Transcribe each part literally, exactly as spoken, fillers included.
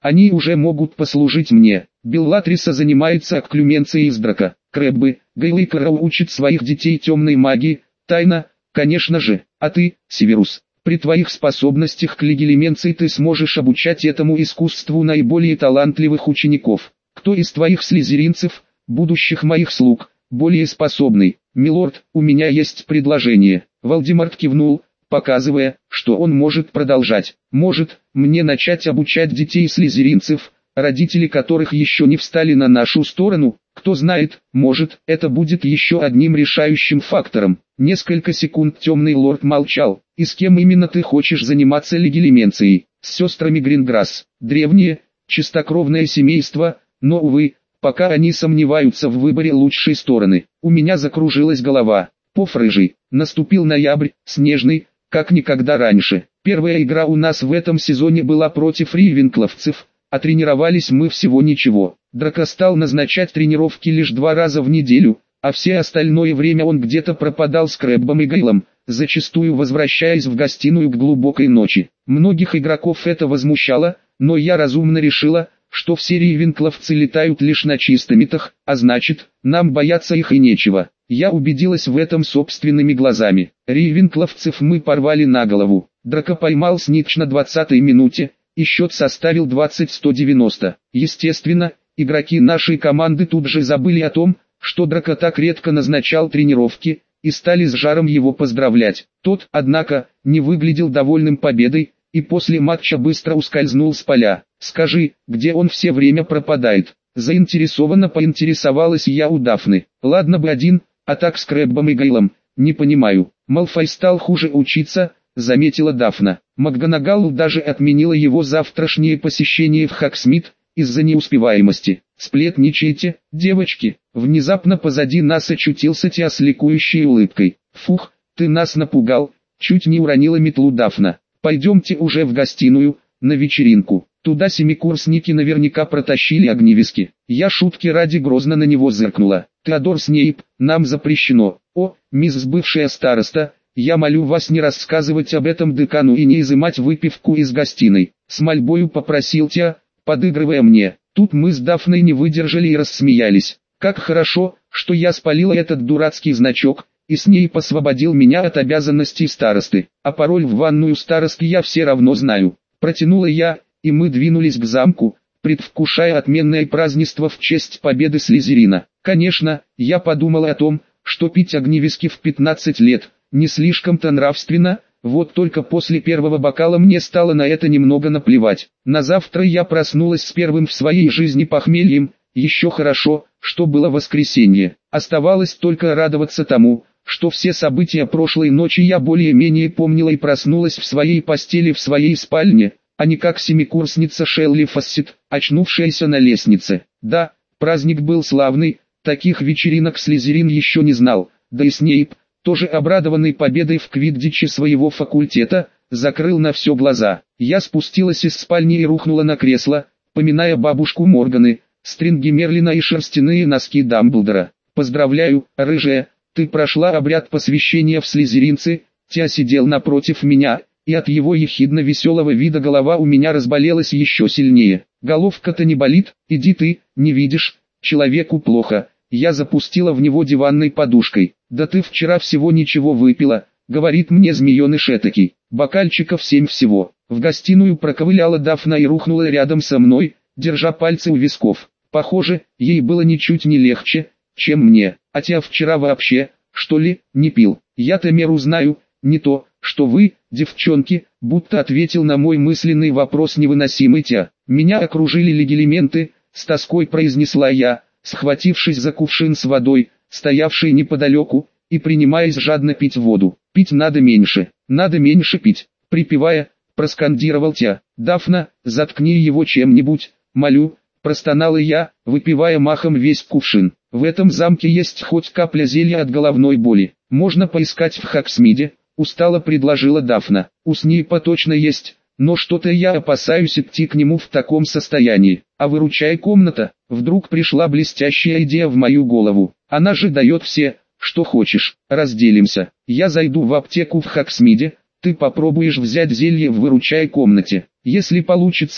Они уже могут послужить мне. Беллатриса занимается окклюменцией из драка. Крэббы, Гейл и Кэрол учат своих детей темной магии, тайна, конечно же. А ты, Северус, при твоих способностях к легилименции ты сможешь обучать этому искусству наиболее талантливых учеников. Кто из твоих слизеринцев, будущих моих слуг, более способный? Милорд, у меня есть предложение. Волдеморт кивнул, показывая, что он может продолжать. Может, мне начать обучать детей слизеринцев, родители которых еще не встали на нашу сторону? Кто знает, может, это будет еще одним решающим фактором. Несколько секунд темный лорд молчал. И с кем именно ты хочешь заниматься легилименцией? С сестрами Гринграсс. Древнее, чистокровное семейство, но, увы, пока они сомневаются в выборе лучшей стороны. У меня закружилась голова. Поф рыжий. Наступил ноябрь, снежный, как никогда раньше. Первая игра у нас в этом сезоне была против ривенкловцев, а тренировались мы всего ничего. Драко стал назначать тренировки лишь два раза в неделю, а все остальное время он где-то пропадал с Крэббом и Гейлом, зачастую возвращаясь в гостиную к глубокой ночи. Многих игроков это возмущало, но я разумно решила, что все ривенкловцы летают лишь на чистомитах, а значит, нам бояться их и нечего. Я убедилась в этом собственными глазами. Ривенкловцев мы порвали на голову. Драко поймал снитч на двадцатой минуте, и счет составил двадцать сто девяносто. Естественно, игроки нашей команды тут же забыли о том, что Драко так редко назначал тренировки, и стали с жаром его поздравлять. Тот, однако, не выглядел довольным победой, и после матча быстро ускользнул с поля. «Скажи, где он все время пропадает?» Заинтересованно поинтересовалась я у Дафны. «Ладно бы один, а так с Крэббом и Гейлом, не понимаю». «Малфой стал хуже учиться», заметила Дафна. МакГонагал даже отменила его завтрашнее посещение в Хогсмит, из-за неуспеваемости. «Сплетничаете, девочки?» Внезапно позади нас очутился Тиа с ликующей улыбкой. «Фух, ты нас напугал», чуть не уронила метлу Дафна. «Пойдемте уже в гостиную, на вечеринку. Туда семикурсники наверняка протащили огневиски». Я шутки ради грозно на него зыркнула. «Теодор Снейп, нам запрещено». «О, мисс бывшая староста, я молю вас не рассказывать об этом декану и не изымать выпивку из гостиной», с мольбою попросил Тиа, подыгрывая мне. Тут мы с Дафной не выдержали и рассмеялись. Как хорошо, что я спалила этот дурацкий значок, и Снейп освободил меня от обязанностей старосты. А пароль в ванную старостки я все равно знаю. Протянула я, и мы двинулись к замку, предвкушая отменное празднество в честь победы Слизерина. Конечно, я подумала о том, что пить огневиски в пятнадцать лет не слишком-то нравственно, вот только после первого бокала мне стало на это немного наплевать. На завтра я проснулась с первым в своей жизни похмельем, еще хорошо, что было воскресенье. Оставалось только радоваться тому, что все события прошлой ночи я более-менее помнила и проснулась в своей постели в своей спальне, а не как семикурсница Шелли Фассет, очнувшаяся на лестнице. Да, праздник был славный, таких вечеринок Слизерин еще не знал, да и Снейп, тоже обрадованный победой в квиддиче своего факультета, закрыл на все глаза. Я спустилась из спальни и рухнула на кресло, поминая бабушку Морганы, стринги Мерлина и шерстяные носки Дамблдора. «Поздравляю, рыжая, ты прошла обряд посвящения в слизеринцы». Тиа сидел напротив меня, и от его ехидно-веселого вида голова у меня разболелась еще сильнее. «Головка-то не болит, иди ты, не видишь, человеку плохо». Я запустила в него диванной подушкой. «Да ты вчера всего ничего выпила», — говорит мне змееныш этакий. «Бокальчиков семь всего». В гостиную проковыляла Дафна и рухнула рядом со мной, держа пальцы у висков. Похоже, ей было ничуть не легче, чем мне. «А Тиа вчера вообще, что ли, не пил?» «Я-то меру знаю, не то, что вы, девчонки», будто ответил на мой мысленный вопрос невыносимый Тиа. «Меня окружили легилименты», с тоской произнесла я, схватившись за кувшин с водой, стоявший неподалеку, и принимаясь жадно пить воду. «Пить надо меньше, надо меньше пить», припевая, проскандировал Тиа. «Дафна, заткни его чем-нибудь, молю», простонала я, выпивая махом весь кувшин. «В этом замке есть хоть капля зелья от головной боли. Можно поискать в Хогсмиде», устало предложила Дафна. «У Снейпа точно есть, но что-то я опасаюсь идти к нему в таком состоянии. А выручай комната». Вдруг пришла блестящая идея в мою голову. «Она же дает все, что хочешь. Разделимся. Я зайду в аптеку в Хогсмиде, ты попробуешь взять зелье в выручай комнате. Если получится,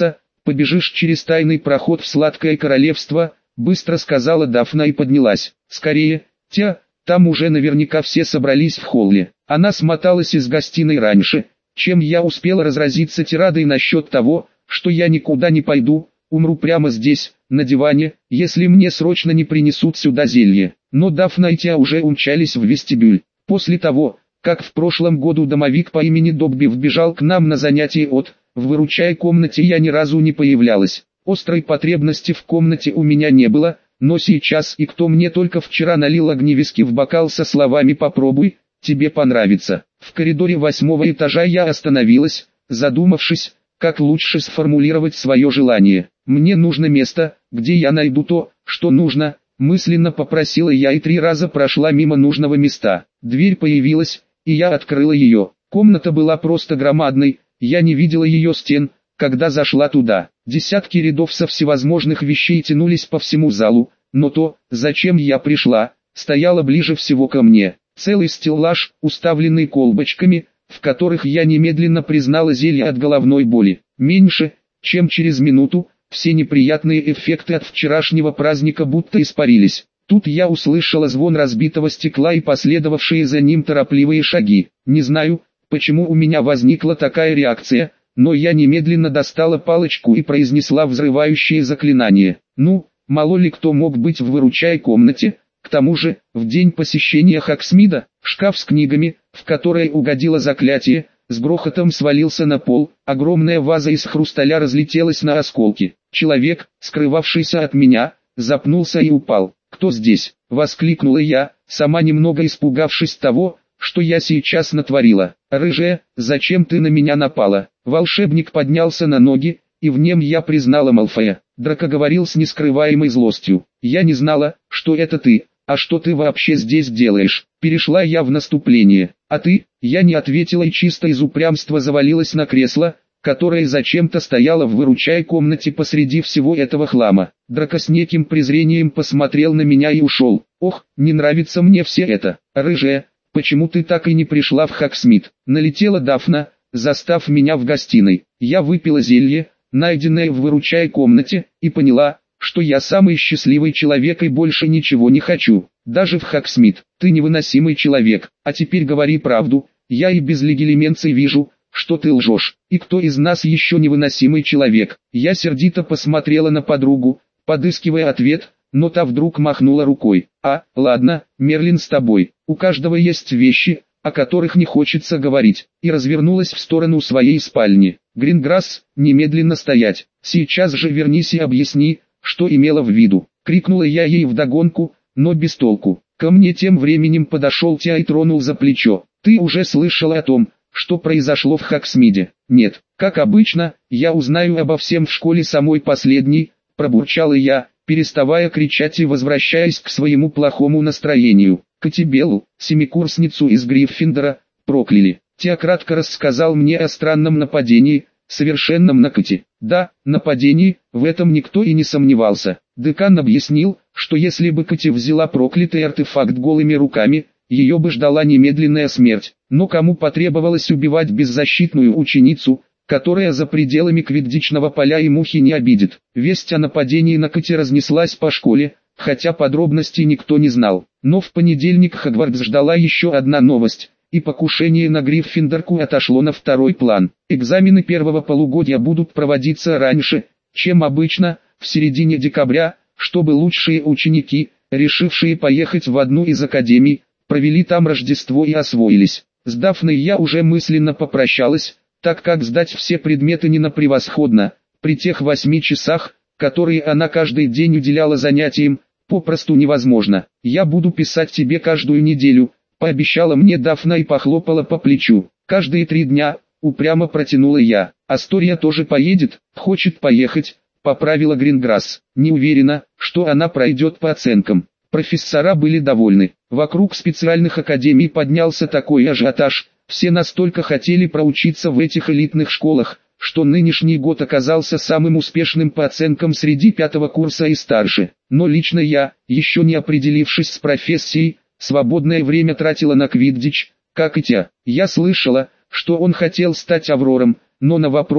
побежишь через тайный проход в сладкое королевство, быстро сказала Дафна и поднялась. Скорее, тя, там уже наверняка все собрались в холле. Она смоталась из гостиной раньше, чем я успела разразиться тирадой насчет того, что я никуда не пойду, умру прямо здесь, на диване, если мне срочно не принесут сюда зелье. Но Дафна и Тя уже умчались в вестибюль. После того, как в прошлом году домовик по имени Добби вбежал к нам на занятие от, в выручай комнате я ни разу не появлялась. Острой потребности в комнате у меня не было, но сейчас и кто мне только вчера налил огневиски в бокал со словами «попробуй, тебе понравится». В коридоре восьмого этажа я остановилась, задумавшись, как лучше сформулировать свое желание. Мне нужно место, где я найду то, что нужно, мысленно попросила я и три раза прошла мимо нужного места. Дверь появилась, и я открыла ее. Комната была просто громадной, я не видела ее стен, когда зашла туда. Десятки рядов со всевозможных вещей тянулись по всему залу, но то, зачем я пришла, стояло ближе всего ко мне. Целый стеллаж, уставленный колбочками, в которых я немедленно признала зелье от головной боли. Меньше, чем через минуту, все неприятные эффекты от вчерашнего праздника будто испарились. Тут я услышала звон разбитого стекла и последовавшие за ним торопливые шаги. Не знаю, почему у меня возникла такая реакция, но я немедленно достала палочку и произнесла взрывающее заклинание. Ну, мало ли кто мог быть в выручай комнате. К тому же, в день посещения Хоксмида, шкаф с книгами, в который угодило заклятие, с грохотом свалился на пол, огромная ваза из хрусталя разлетелась на осколки. Человек, скрывавшийся от меня, запнулся и упал. «Кто здесь?» — воскликнула я, сама немного испугавшись того, что я сейчас натворила. «Рыжая, зачем ты на меня напала?» Волшебник поднялся на ноги, и в нем я признала Малфоя. Драко говорил с нескрываемой злостью. «Я не знала, что это ты, а что ты вообще здесь делаешь?» Перешла я в наступление. «А ты?» Я не ответила и чисто из упрямства завалилась на кресло, которое зачем-то стояло в выручай комнате посреди всего этого хлама. Драко с неким презрением посмотрел на меня и ушел. «Ох, не нравится мне все это. Рыжая, почему ты так и не пришла в Хоксмид?» Налетела Дафна, застав меня в гостиной. Я выпила зелье, найденное в выручай комнате, и поняла, что я самый счастливый человек и больше ничего не хочу. Даже в Хоксмид. Ты невыносимый человек, а теперь говори правду, я и без легилименций вижу, что ты лжешь. И кто из нас еще невыносимый человек? Я сердито посмотрела на подругу, подыскивая ответ, но та вдруг махнула рукой. А, ладно, Мерлин с тобой, у каждого есть вещи, о которых не хочется говорить, и развернулась в сторону своей спальни. Гринграсс, немедленно стоять, сейчас же вернись и объясни, что имела в виду. Крикнула я ей вдогонку, но без толку. Ко мне тем временем подошел Тя и тронул за плечо. Ты уже слышала о том, что произошло в Хоксмиде? Нет, как обычно, я узнаю обо всем в школе самой последней, пробурчала я, переставая кричать и возвращаясь к своему плохому настроению. Катибеллу, семикурсницу из Гриффиндора, прокляли. Тя кратко рассказал мне о странном нападении, совершенном на Кати. Да, нападении, в этом никто и не сомневался. Декан объяснил, что если бы Кати взяла проклятый артефакт голыми руками, ее бы ждала немедленная смерть. Но кому потребовалось убивать беззащитную ученицу, которая за пределами квиддичного поля и мухи не обидит? Весть о нападении на Кати разнеслась по школе, хотя подробностей никто не знал. Но в понедельник Хогвартс ждала еще одна новость, и покушение на Гриффиндорку отошло на второй план. Экзамены первого полугодия будут проводиться раньше, чем обычно, в середине декабря, чтобы лучшие ученики, решившие поехать в одну из академий, провели там Рождество и освоились. С Дафной я уже мысленно попрощалась, так как сдать все предметы не на превосходно, при тех восьми часах, которые она каждый день уделяла занятиям, попросту невозможно. «Я буду писать тебе каждую неделю», — пообещала мне Дафна и похлопала по плечу. «Каждые три дня», — упрямо протянула я. «Астория тоже поедет?» «Хочет поехать», — поправила Гринграсс. «Не уверена, что она пройдет по оценкам». Профессора были довольны. Вокруг специальных академий поднялся такой ажиотаж, все настолько хотели проучиться в этих элитных школах, что нынешний год оказался самым успешным по оценкам среди пятого курса и старше. Но лично я, еще не определившись с профессией, свободное время тратила на квиддич, как и Тя. Я слышала, что он хотел стать Аврором, но на вопрос,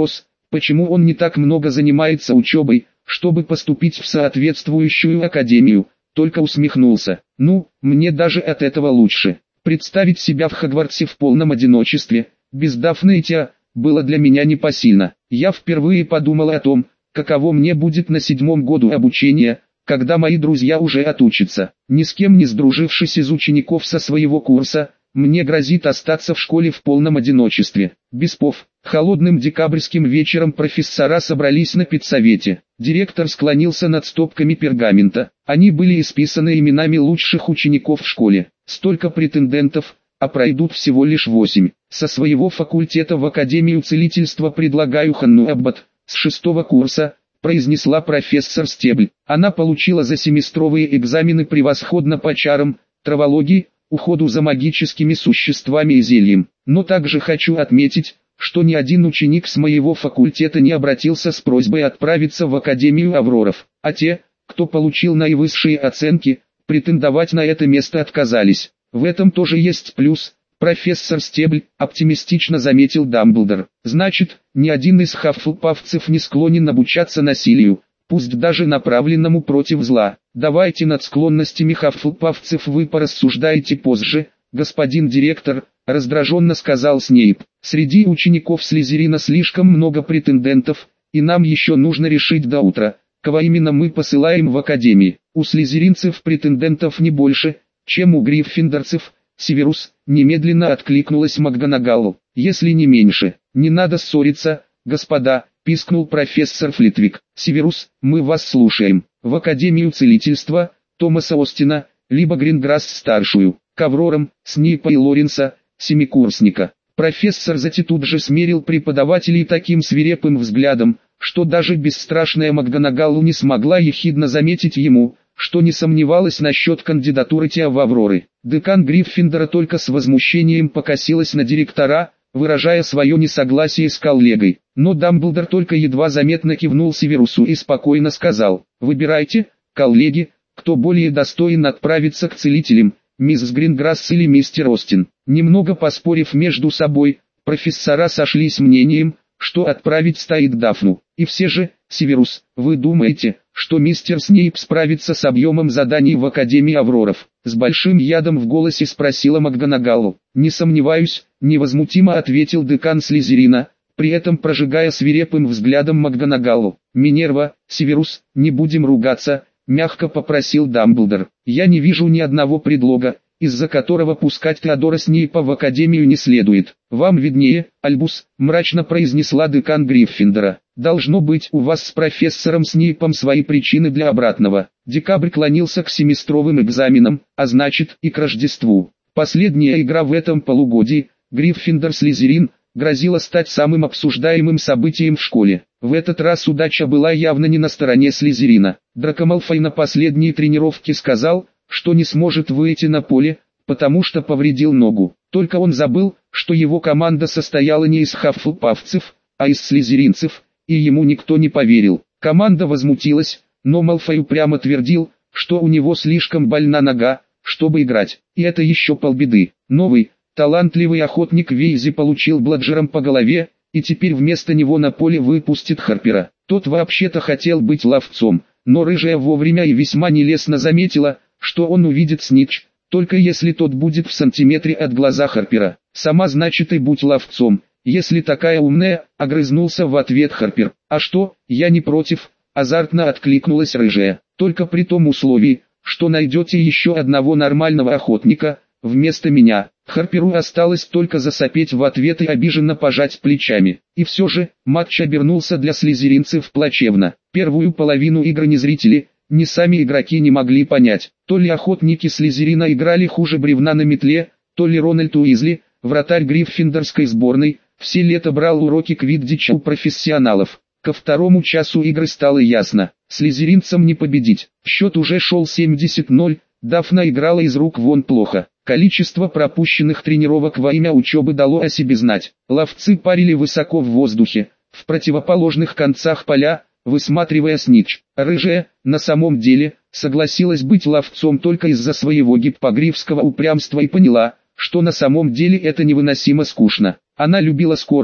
Почему он не так много занимается учебой, чтобы поступить в соответствующую академию? Только усмехнулся. Ну, мне даже от этого лучше. Представить себя в Хогвартсе в полном одиночестве, без Дафны и Теа, было для меня непосильно. Я впервые подумал о том, каково мне будет на седьмом году обучения, когда мои друзья уже отучатся. Ни с кем не сдружившись из учеников со своего курса, мне грозит остаться в школе в полном одиночестве. Беспов. Холодным декабрьским вечером профессора собрались на педсовете. Директор склонился над стопками пергамента. Они были исписаны именами лучших учеников в школе. Столько претендентов, а пройдут всего лишь восемь. Со своего факультета в Академию целительства предлагаю Ханну Аббат, с шестого курса, произнесла профессор Стебль. Она получила за семестровые экзамены превосходно по чарам, травологии, уходу за магическими существами и зельем. Но также хочу отметить, что ни один ученик с моего факультета не обратился с просьбой отправиться в Академию Авроров, а те, кто получил наивысшие оценки, претендовать на это место отказались. В этом тоже есть плюс, профессор Стебль, оптимистично заметил Дамблдор. Значит, ни один из хаффлпафцев не склонен обучаться насилию, пусть даже направленному против зла. Давайте над склонностями хаффлпафцев вы порассуждаете позже, господин директор, раздраженно сказал Снейп. Среди учеников Слизерина слишком много претендентов, и нам еще нужно решить до утра, кого именно мы посылаем в академию. У слизеринцев претендентов не больше, чем у гриффиндорцев. Северус, немедленно откликнулась МакГонагалл. Если не меньше, не надо ссориться, господа, пискнул профессор Флитвик. Северус, мы вас слушаем. В Академию целительства, Томаса Остина, либо Гринграсс-старшую, к Аврорам, Снейпа и Лоренса, семикурсника. Профессор Зати тут же смерил преподавателей таким свирепым взглядом, что даже бесстрашная МакГонагалл не смогла ехидно заметить ему, что не сомневалась насчет кандидатуры Теа в Авроры. Декан Гриффиндора только с возмущением покосилась на директора, выражая свое несогласие с коллегой. Но Дамблдор только едва заметно кивнул Северусу и спокойно сказал: «Выбирайте, коллеги, кто более достоин отправиться к целителям, мисс Гринграсс или мистер Остин». Немного поспорив между собой, профессора сошлись мнением, что отправить стоит Дафну. И все же, Северус, вы думаете, что мистер Снейп справится с объемом заданий в Академии Авроров? С большим ядом в голосе спросила МакГонагалл. Не сомневаюсь, невозмутимо ответил декан Слизерина, при этом прожигая свирепым взглядом МакГонагалл. Минерва, Северус, не будем ругаться, мягко попросил Дамблдор. Я не вижу ни одного предлога, из-за которого пускать Теодора Снейпа в Академию не следует. Вам виднее, Альбус, мрачно произнесла декан Гриффиндора. Должно быть у вас с профессором Снейпом свои причины для обратного. Декабрь клонился к семестровым экзаменам, а значит и к Рождеству. Последняя игра в этом полугодии, Гриффиндор-Слизерин, грозила стать самым обсуждаемым событием в школе. В этот раз удача была явно не на стороне Слизерина. Драко Малфой на последней тренировке сказал, что не сможет выйти на поле, потому что повредил ногу. Только он забыл, что его команда состояла не из хаффлпафцев, а из слизеринцев, и ему никто не поверил. Команда возмутилась, но Малфой упрямо твердил, что у него слишком больна нога, чтобы играть. И это еще полбеды. Новый, талантливый охотник Вейзи получил бладжером по голове, и теперь вместо него на поле выпустит Харпера. Тот вообще-то хотел быть ловцом, но рыжая вовремя и весьма нелестно заметила, что он увидит Снитч, только если тот будет в сантиметре от глаза Харпера. Сама значит и будь ловцом, если такая умная, огрызнулся в ответ Харпер. А что, я не против, азартно откликнулась рыжая, только при том условии, что найдете еще одного нормального охотника, вместо меня. Харперу осталось только засопеть в ответ и обиженно пожать плечами. И все же, матч обернулся для слизеринцев плачевно. Первую половину игры ни зрители, ни сами игроки не могли понять, то ли охотники Слизерина играли хуже бревна на метле, то ли Рональд Уизли, вратарь гриффиндорской сборной, все лето брал уроки квиддича у профессионалов. Ко второму часу игры стало ясно, слизеринцам не победить. Счет уже шел семьдесят ноль, Дафна играла из рук вон плохо. Количество пропущенных тренировок во имя учебы дало о себе знать. Ловцы парили высоко в воздухе, в противоположных концах поля, высматривая Снитч. Рыжая, на самом деле, согласилась быть ловцом только из-за своего гиппогрифского упрямства и поняла, что на самом деле это невыносимо скучно. Она любила скорость,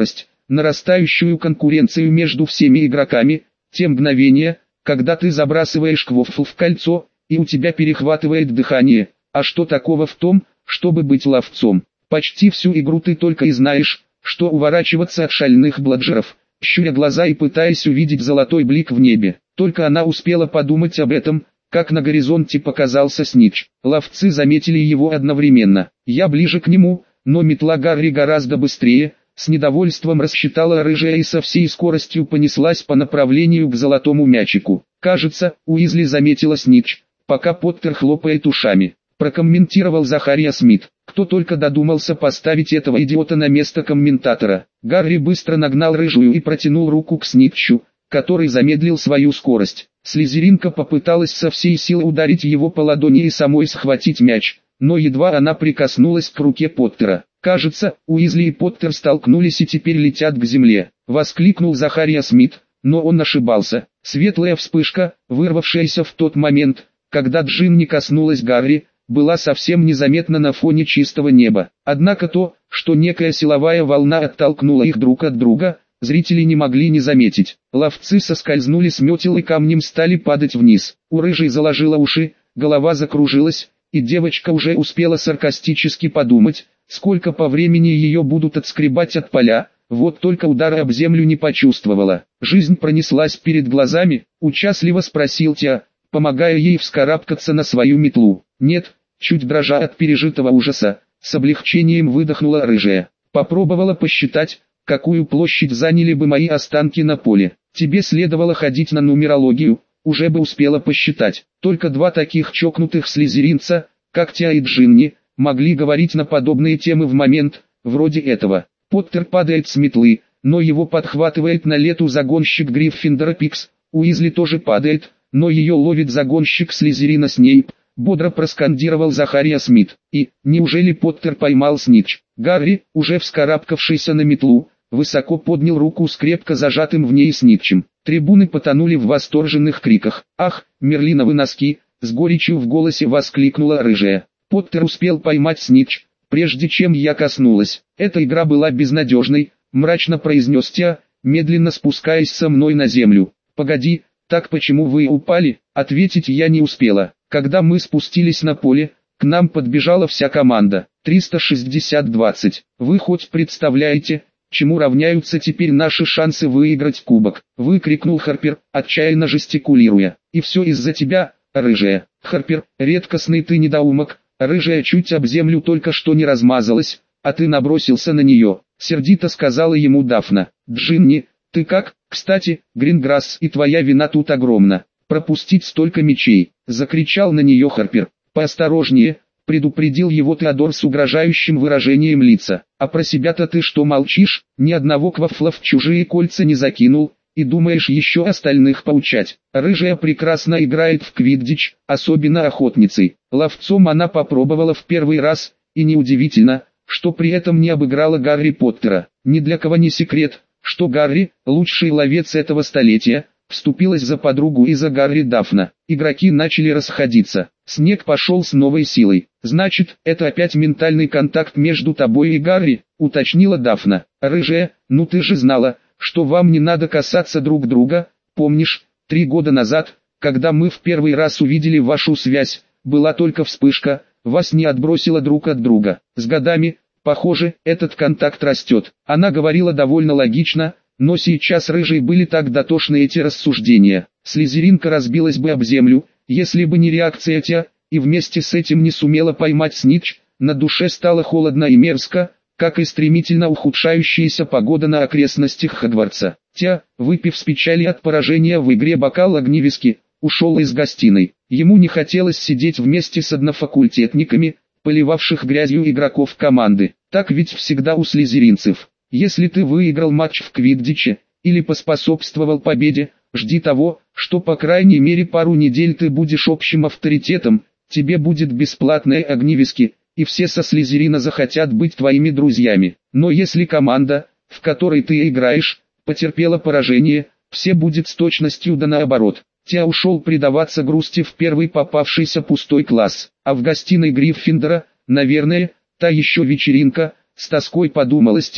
нарастающую конкуренцию между всеми игроками, те мгновения, когда ты забрасываешь квофл в кольцо, и у тебя перехватывает дыхание. А что такого в том, чтобы быть ловцом? Почти всю игру ты только и знаешь, что уворачиваться от шальных бладжеров, щуря глаза и пытаясь увидеть золотой блик в небе. Только она успела подумать об этом, как на горизонте показался Снитч. Ловцы заметили его одновременно. Я ближе к нему, но метла Гарри гораздо быстрее. С недовольством рассчитала рыжая и со всей скоростью понеслась по направлению к золотому мячику. Кажется, Уизли заметила Снитч, пока Поттер хлопает ушами. Прокомментировал Захария Смит. Кто только додумался поставить этого идиота на место комментатора. Гарри быстро нагнал рыжую и протянул руку к Снитчу, который замедлил свою скорость. Слизеринка попыталась со всей силы ударить его по ладони и самой схватить мяч, но едва она прикоснулась к руке Поттера. «Кажется, Уизли и Поттер столкнулись и теперь летят к земле», — воскликнул Захария Смит, но он ошибался. Светлая вспышка, вырвавшаяся в тот момент, когда Джинни коснулась Гарри, была совсем незаметна на фоне чистого неба. Однако то, что некая силовая волна оттолкнула их друг от друга, зрители не могли не заметить. Ловцы соскользнули с метел и камнем стали падать вниз. У рыжей заложила уши, голова закружилась, и девочка уже успела саркастически подумать, сколько по времени ее будут отскребать от поля, вот только удара об землю не почувствовала. Жизнь пронеслась перед глазами, участливо спросил Тиа, помогая ей вскарабкаться на свою метлу. «Нет», чуть дрожа от пережитого ужаса, с облегчением выдохнула рыжая. Попробовала посчитать, какую площадь заняли бы мои останки на поле. Тебе следовало ходить на нумерологию, уже бы успела посчитать. Только два таких чокнутых слизеринца, как Тиа и Джинни, могли говорить на подобные темы в момент, вроде этого. Поттер падает с метлы, но его подхватывает на лету загонщик Гриффиндора Пикс. Уизли тоже падает, но ее ловит загонщик Слизерина Снейп. Бодро проскандировал Захария Смит. И, неужели Поттер поймал Снитч? Гарри, уже вскарабкавшийся на метлу, высоко поднял руку с крепко зажатым в ней Снитчем. Трибуны потонули в восторженных криках. «Ах, Мерлиновы носки!» — с горечью в голосе воскликнула рыжая. Поттер успел поймать Снитч, прежде чем я коснулась. Эта игра была безнадежной, мрачно произнес Тиа, медленно спускаясь со мной на землю. «Погоди, так почему вы упали?» Ответить я не успела. Когда мы спустились на поле, к нам подбежала вся команда. триста шестьдесят двадцать. Вы хоть представляете, чему равняются теперь наши шансы выиграть кубок? Выкрикнул Харпер, отчаянно жестикулируя. И все из-за тебя, рыжая. Харпер, редкостный ты недоумок. Рыжая чуть об землю только что не размазалась, а ты набросился на нее. Сердито сказала ему Дафна. Джинни, ты как? Кстати, Гринграсс, и твоя вина тут огромна. Пропустить столько мячей, закричал на нее Харпер. Поосторожнее, предупредил его Теодор с угрожающим выражением лица. А про себя-то ты что молчишь? Ни одного квафла в чужие кольца не закинул, и думаешь еще остальных поучать. Рыжая прекрасно играет в квиддич, особенно охотницей. Ловцом она попробовала в первый раз, и неудивительно, что при этом не обыграла Гарри Поттера. Ни для кого не секрет, что Гарри, лучший ловец этого столетия, вступилась за подругу и за Гарри Дафна. Игроки начали расходиться. Снег пошел с новой силой. «Значит, это опять ментальный контакт между тобой и Гарри», — уточнила Дафна. «Рыжая, ну ты же знала, что вам не надо касаться друг друга. Помнишь, три года назад, когда мы в первый раз увидели вашу связь, была только вспышка, вас не отбросило друг от друга. С годами, похоже, этот контакт растет». Она говорила довольно логично, но сейчас рыжей были так дотошны эти рассуждения. Слизеринка разбилась бы об землю, если бы не реакция Тиа, и вместе с этим не сумела поймать Снитч. На душе стало холодно и мерзко, как и стремительно ухудшающаяся погода на окрестностях Хогвартса. Тиа, выпив с печали от поражения в игре бокал огневиски, ушел из гостиной. Ему не хотелось сидеть вместе с однофакультетниками, поливавших грязью игроков команды. Так ведь всегда у слизеринцев. Если ты выиграл матч в квиддиче, или поспособствовал победе, жди того, что по крайней мере пару недель ты будешь общим авторитетом, тебе будет бесплатные огневиски, и все со Слизерина захотят быть твоими друзьями. Но если команда, в которой ты играешь, потерпела поражение, все будет с точностью да наоборот. Тиа ушел предаваться грусти в первый попавшийся пустой класс, а в гостиной Гриффиндора, наверное, та еще вечеринка, с тоской подумалось Тиа.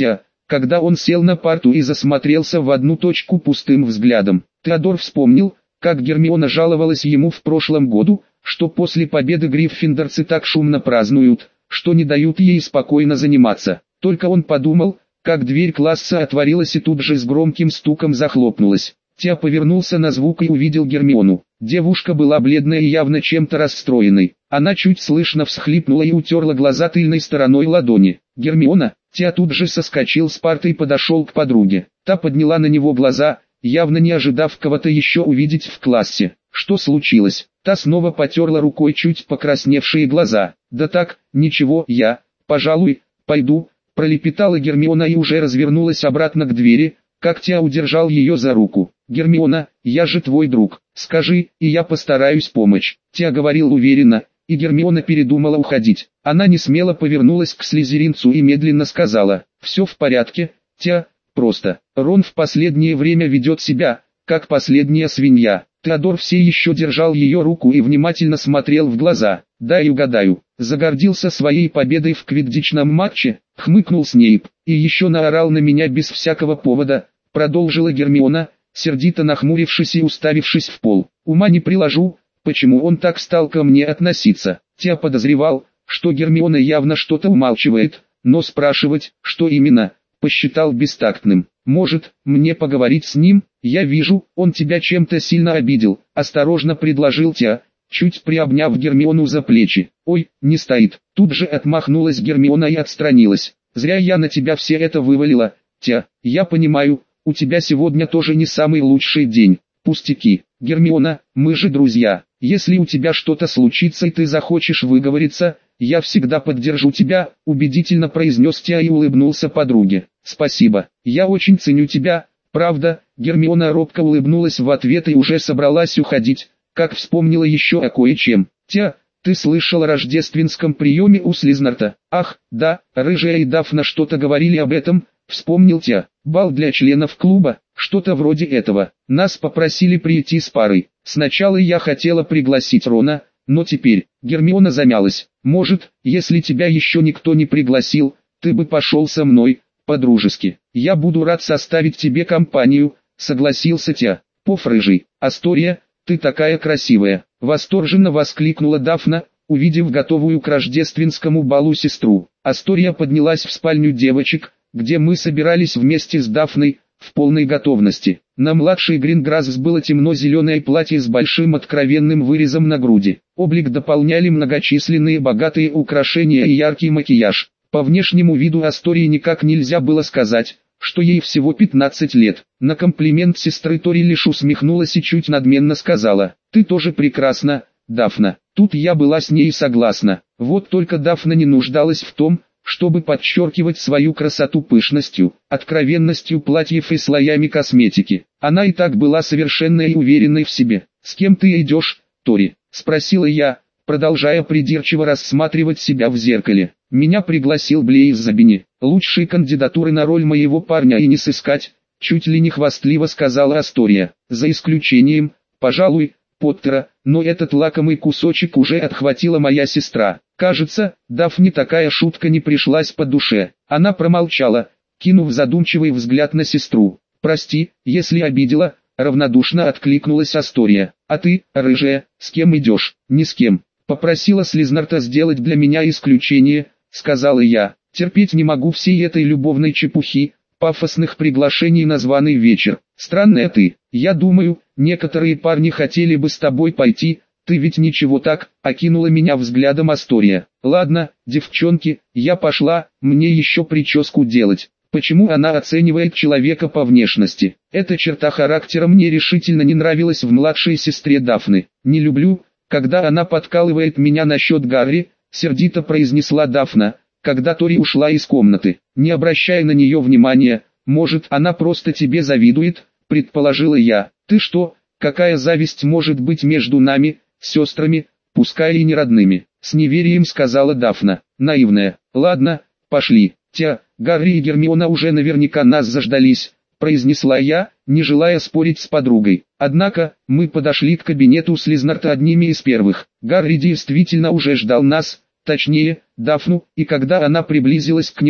когда он сел на парту и засмотрелся в одну точку пустым взглядом. Теодор вспомнил, как Гермиона жаловалась ему в прошлом году, что после победы гриффиндорцы так шумно празднуют, что не дают ей спокойно заниматься. Только он подумал, как дверь класса отворилась и тут же с громким стуком захлопнулась. Тео повернулся на звук и увидел Гермиону. Девушка была бледная и явно чем-то расстроенной. Она чуть слышно всхлипнула и утерла глаза тыльной стороной ладони. «Гермиона!» Тео тут же соскочил с парты и подошел к подруге. Та подняла на него глаза, явно не ожидав кого-то еще увидеть в классе. «Что случилось?» Та снова потерла рукой чуть покрасневшие глаза. «Да так, ничего, я, пожалуй, пойду», пролепетала Гермиона и уже развернулась обратно к двери, как Тео удержал ее за руку. «Гермиона, я же твой друг, скажи, и я постараюсь помочь», Тео говорил уверенно, и Гермиона передумала уходить. Она несмело повернулась к слизеринцу и медленно сказала: «Все в порядке, Тео, просто. Рон в последнее время ведет себя, как последняя свинья». Теодор все еще держал ее руку и внимательно смотрел в глаза. «Дай угадаю, загордился своей победой в квиддичном матче», хмыкнул Снейп, «и еще наорал на меня без всякого повода», продолжила Гермиона, сердито нахмурившись и уставившись в пол. «Ума не приложу, почему он так стал ко мне относиться». Тео подозревал, что Гермиона явно что-то умалчивает, но спрашивать, что именно, посчитал бестактным. «Может, мне поговорить с ним? Я вижу, он тебя чем-то сильно обидел», осторожно предложил Тео, чуть приобняв Гермиону за плечи. «Ой, не стоит». Тут же отмахнулась Гермиона и отстранилась. «Зря я на тебя все это вывалила, Тео. Я понимаю, у тебя сегодня тоже не самый лучший день». «Пустяки, Гермиона, мы же друзья. Если у тебя что-то случится и ты захочешь выговориться, я всегда поддержу тебя», убедительно произнес Тео и улыбнулся подруге. «Спасибо, я очень ценю тебя, правда». Гермиона робко улыбнулась в ответ и уже собралась уходить, как вспомнила еще о кое-чем. «Тео, ты слышал о рождественском приеме у Слизнарта?» «Ах, да, Рыжая и Дафна что-то говорили об этом», вспомнил Тео. «Бал для членов клуба, что-то вроде этого. Нас попросили прийти с парой. Сначала я хотела пригласить Рона, но теперь...» Гермиона замялась. «Может, если тебя еще никто не пригласил, ты бы пошел со мной, по-дружески. Я буду рад составить тебе компанию», согласился Тео. «Поф, Рыжий, Астория, ты такая красивая», восторженно воскликнула Дафна, увидев готовую к рождественскому балу сестру. Астория поднялась в спальню девочек, где мы собирались вместе с Дафной, в полной готовности. На младшей Гринграсс было темно-зеленое платье с большим откровенным вырезом на груди. Облик дополняли многочисленные богатые украшения и яркий макияж. По внешнему виду Астории никак нельзя было сказать, что ей всего пятнадцать лет. На комплимент сестры Тори лишь усмехнулась и чуть надменно сказала: «Ты тоже прекрасна, Дафна». Тут я была с ней согласна. Вот только Дафна не нуждалась в том, чтобы подчеркивать свою красоту пышностью, откровенностью платьев и слоями косметики. Она и так была совершенной и уверенной в себе. «С кем ты идешь, Тори?» – спросила я, продолжая придирчиво рассматривать себя в зеркале. «Меня пригласил Блейз Забини. Лучшей кандидатуры на роль моего парня и не сыскать», чуть ли не хвастливо сказала Астория. «За исключением, пожалуй, Поттера, но этот лакомый кусочек уже отхватила моя сестра». Кажется, Дафне такая шутка не пришлась по душе. Она промолчала, кинув задумчивый взгляд на сестру. «Прости, если обидела», равнодушно откликнулась Астория. «А ты, Рыжая, с кем идешь?» «Ни с кем. Попросила Слизнарта сделать для меня исключение», сказала я. «Терпеть не могу всей этой любовной чепухи, пафосных приглашений на званый вечер. Странная ты. Я думаю, некоторые парни хотели бы с тобой пойти, ты ведь ничего так», окинула меня взглядом Астория. «Ладно, девчонки, я пошла, мне еще прическу делать». Почему она оценивает человека по внешности? Эта черта характера мне решительно не нравилась в младшей сестре Дафны. «Не люблю, когда она подкалывает меня насчет Гарри», сердито произнесла Дафна, когда Тори ушла из комнаты. «Не обращай на нее внимания, может, она просто тебе завидует», предположила я. «Ты что, какая зависть может быть между нами, сестрами, пускай и не родными?» С неверием сказала Дафна. «Наивная. Ладно, пошли. Тя, Гарри и Гермиона уже наверняка нас заждались», произнесла я, не желая спорить с подругой. Однако, мы подошли к кабинету Слизнарта одними из первых. Гарри действительно уже ждал нас, точнее, Дафну, и когда она приблизилась к нему,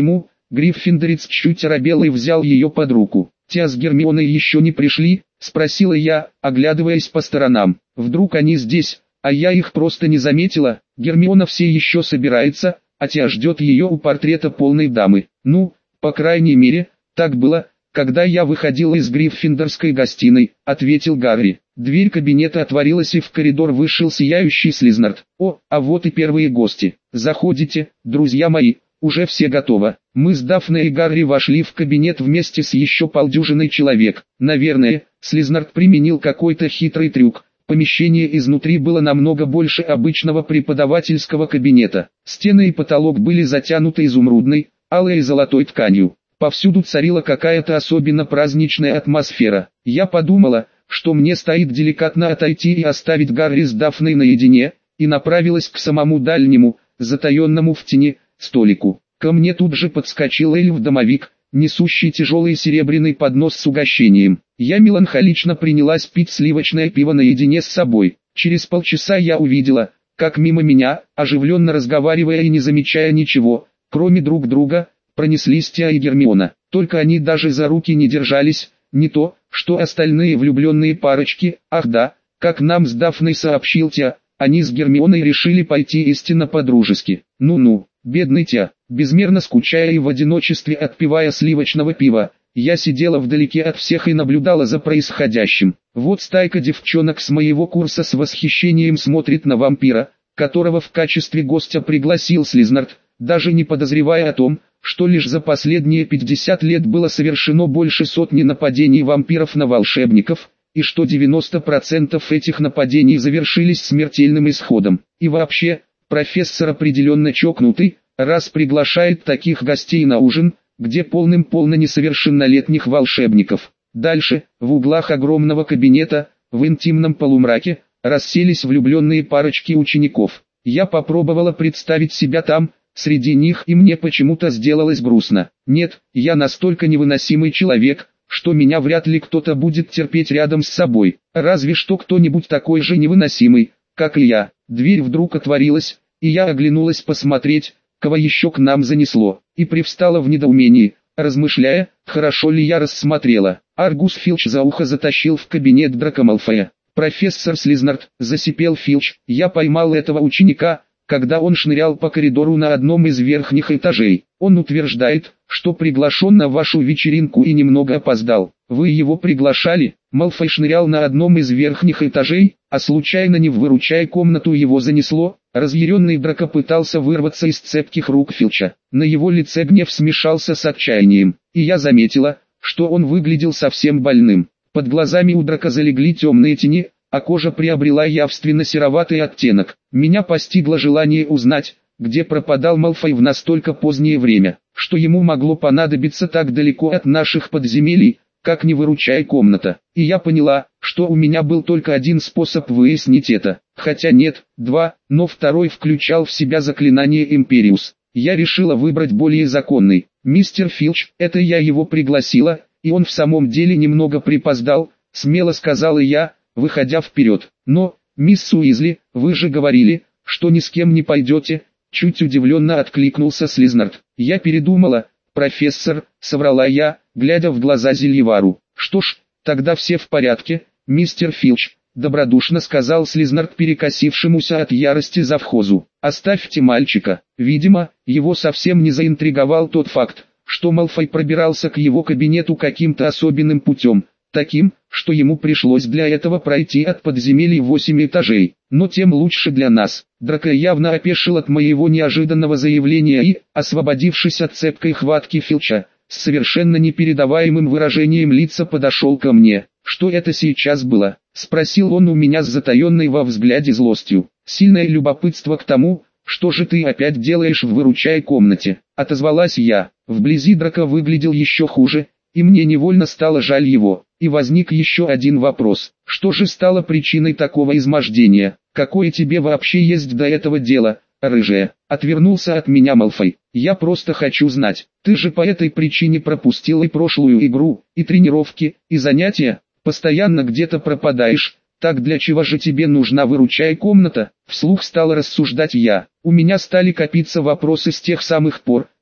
Гриффиндорец чуть оробел и взял ее под руку. «Те с Гермионой еще не пришли?» — спросила я, оглядываясь по сторонам. «Вдруг они здесь, а я их просто не заметила?» Гермиона все еще собирается, а Тя ждет ее у портрета полной дамы. «Ну, по крайней мере, так было, когда я выходила из Гриффиндорской гостиной», — ответил Гарри. Дверь кабинета отворилась и в коридор вышел сияющий Слизнард. «О, а вот и первые гости. Заходите, друзья мои, уже все готово». Мы с Дафной и Гарри вошли в кабинет вместе с еще полдюжиной человек. Наверное, Слизнард применил какой-то хитрый трюк. Помещение изнутри было намного больше обычного преподавательского кабинета. Стены и потолок были затянуты изумрудной, алой и золотой тканью. Повсюду царила какая-то особенно праздничная атмосфера. Я подумала, что мне стоит деликатно отойти и оставить Гарри с Дафной наедине, и направилась к самому дальнему, затаенному в тени, столику. Ко мне тут же подскочил эльф-домовик, несущий тяжелый серебряный поднос с угощением. Я меланхолично принялась пить сливочное пиво наедине с собой. Через полчаса я увидела, как мимо меня, оживленно разговаривая и не замечая ничего, кроме друг друга, пронеслись Тя и Гермиона. Только они даже за руки не держались, не то, что остальные влюбленные парочки. Ах да, как нам с Дафной сообщил Тя, они с Гермионой решили пойти истинно по-дружески. Ну-ну, бедный Тя, безмерно скучая и в одиночестве отпивая сливочного пива, я сидела вдалеке от всех и наблюдала за происходящим. Вот стайка девчонок с моего курса с восхищением смотрит на вампира, которого в качестве гостя пригласил Слизнард, даже не подозревая о том, что лишь за последние пятьдесят лет было совершено больше сотни нападений вампиров на волшебников, и что девяносто процентов этих нападений завершились смертельным исходом. И вообще, профессор определенно чокнутый, раз приглашает таких гостей на ужин, где полным-полно несовершеннолетних волшебников. Дальше, в углах огромного кабинета, в интимном полумраке, расселись влюбленные парочки учеников. Я попробовала представить себя там, среди них, и мне почему-то сделалось грустно. Нет, я настолько невыносимый человек, что меня вряд ли кто-то будет терпеть рядом с собой. Разве что кто-нибудь такой же невыносимый, как и я. Дверь вдруг отворилась, и я оглянулась посмотреть, кого еще к нам занесло, и привстала в недоумении, размышляя, хорошо ли я рассмотрела. Аргус Филч за ухо затащил в кабинет Драко Малфоя. «Профессор Слизнард», — засипел Филч, — «я поймал этого ученика, когда он шнырял по коридору на одном из верхних этажей. Он утверждает, что приглашен на вашу вечеринку и немного опоздал. Вы его приглашали?» Малфой шнырял на одном из верхних этажей, а случайно не в выручай комнату его занесло. Разъяренный Драко пытался вырваться из цепких рук Филча. На его лице гнев смешался с отчаянием, и я заметила, что он выглядел совсем больным. Под глазами у Драко залегли темные тени, а кожа приобрела явственно сероватый оттенок. Меня постигло желание узнать, где пропадал Малфой в настолько позднее время, что ему могло понадобиться так далеко от наших подземелий, как не выручай комната. И я поняла, что у меня был только один способ выяснить это, хотя нет, два, но второй включал в себя заклинание Империус. Я решила выбрать более законный. «Мистер Филч, это я его пригласила, и он в самом деле немного припоздал», — смело сказала я, выходя вперед. «Но, мисс Уизли, вы же говорили, что ни с кем не пойдете», — чуть удивленно откликнулся Слизнард. «Я передумала, профессор», — соврала я, глядя в глаза Зельевару. «Что ж, тогда все в порядке, мистер Филч», — добродушно сказал Слизнард перекосившемуся от ярости завхозу. «Оставьте мальчика». Видимо, его совсем не заинтриговал тот факт, что Малфой пробирался к его кабинету каким-то особенным путем, таким, что ему пришлось для этого пройти от подземелий восемь этажей. Но тем лучше для нас. Драко явно опешил от моего неожиданного заявления и, освободившись от цепкой хватки Филча, с совершенно непередаваемым выражением лица подошел ко мне. «Что это сейчас было?» — спросил он у меня с затаенной во взгляде злостью. «Сильное любопытство к тому, что же ты опять делаешь в выручай комнате?» — отозвалась я. Вблизи Драко выглядел еще хуже, и мне невольно стало жаль его. И возник еще один вопрос. Что же стало причиной такого измождения? Какое тебе вообще есть до этого дело, рыжая? Отвернулся от меня Малфой. Я просто хочу знать. Ты же по этой причине пропустил и прошлую игру, и тренировки, и занятия. Постоянно где-то пропадаешь. Так для чего же тебе нужна выручай комната? Вслух стала рассуждать я. У меня стали копиться вопросы с тех самых пор,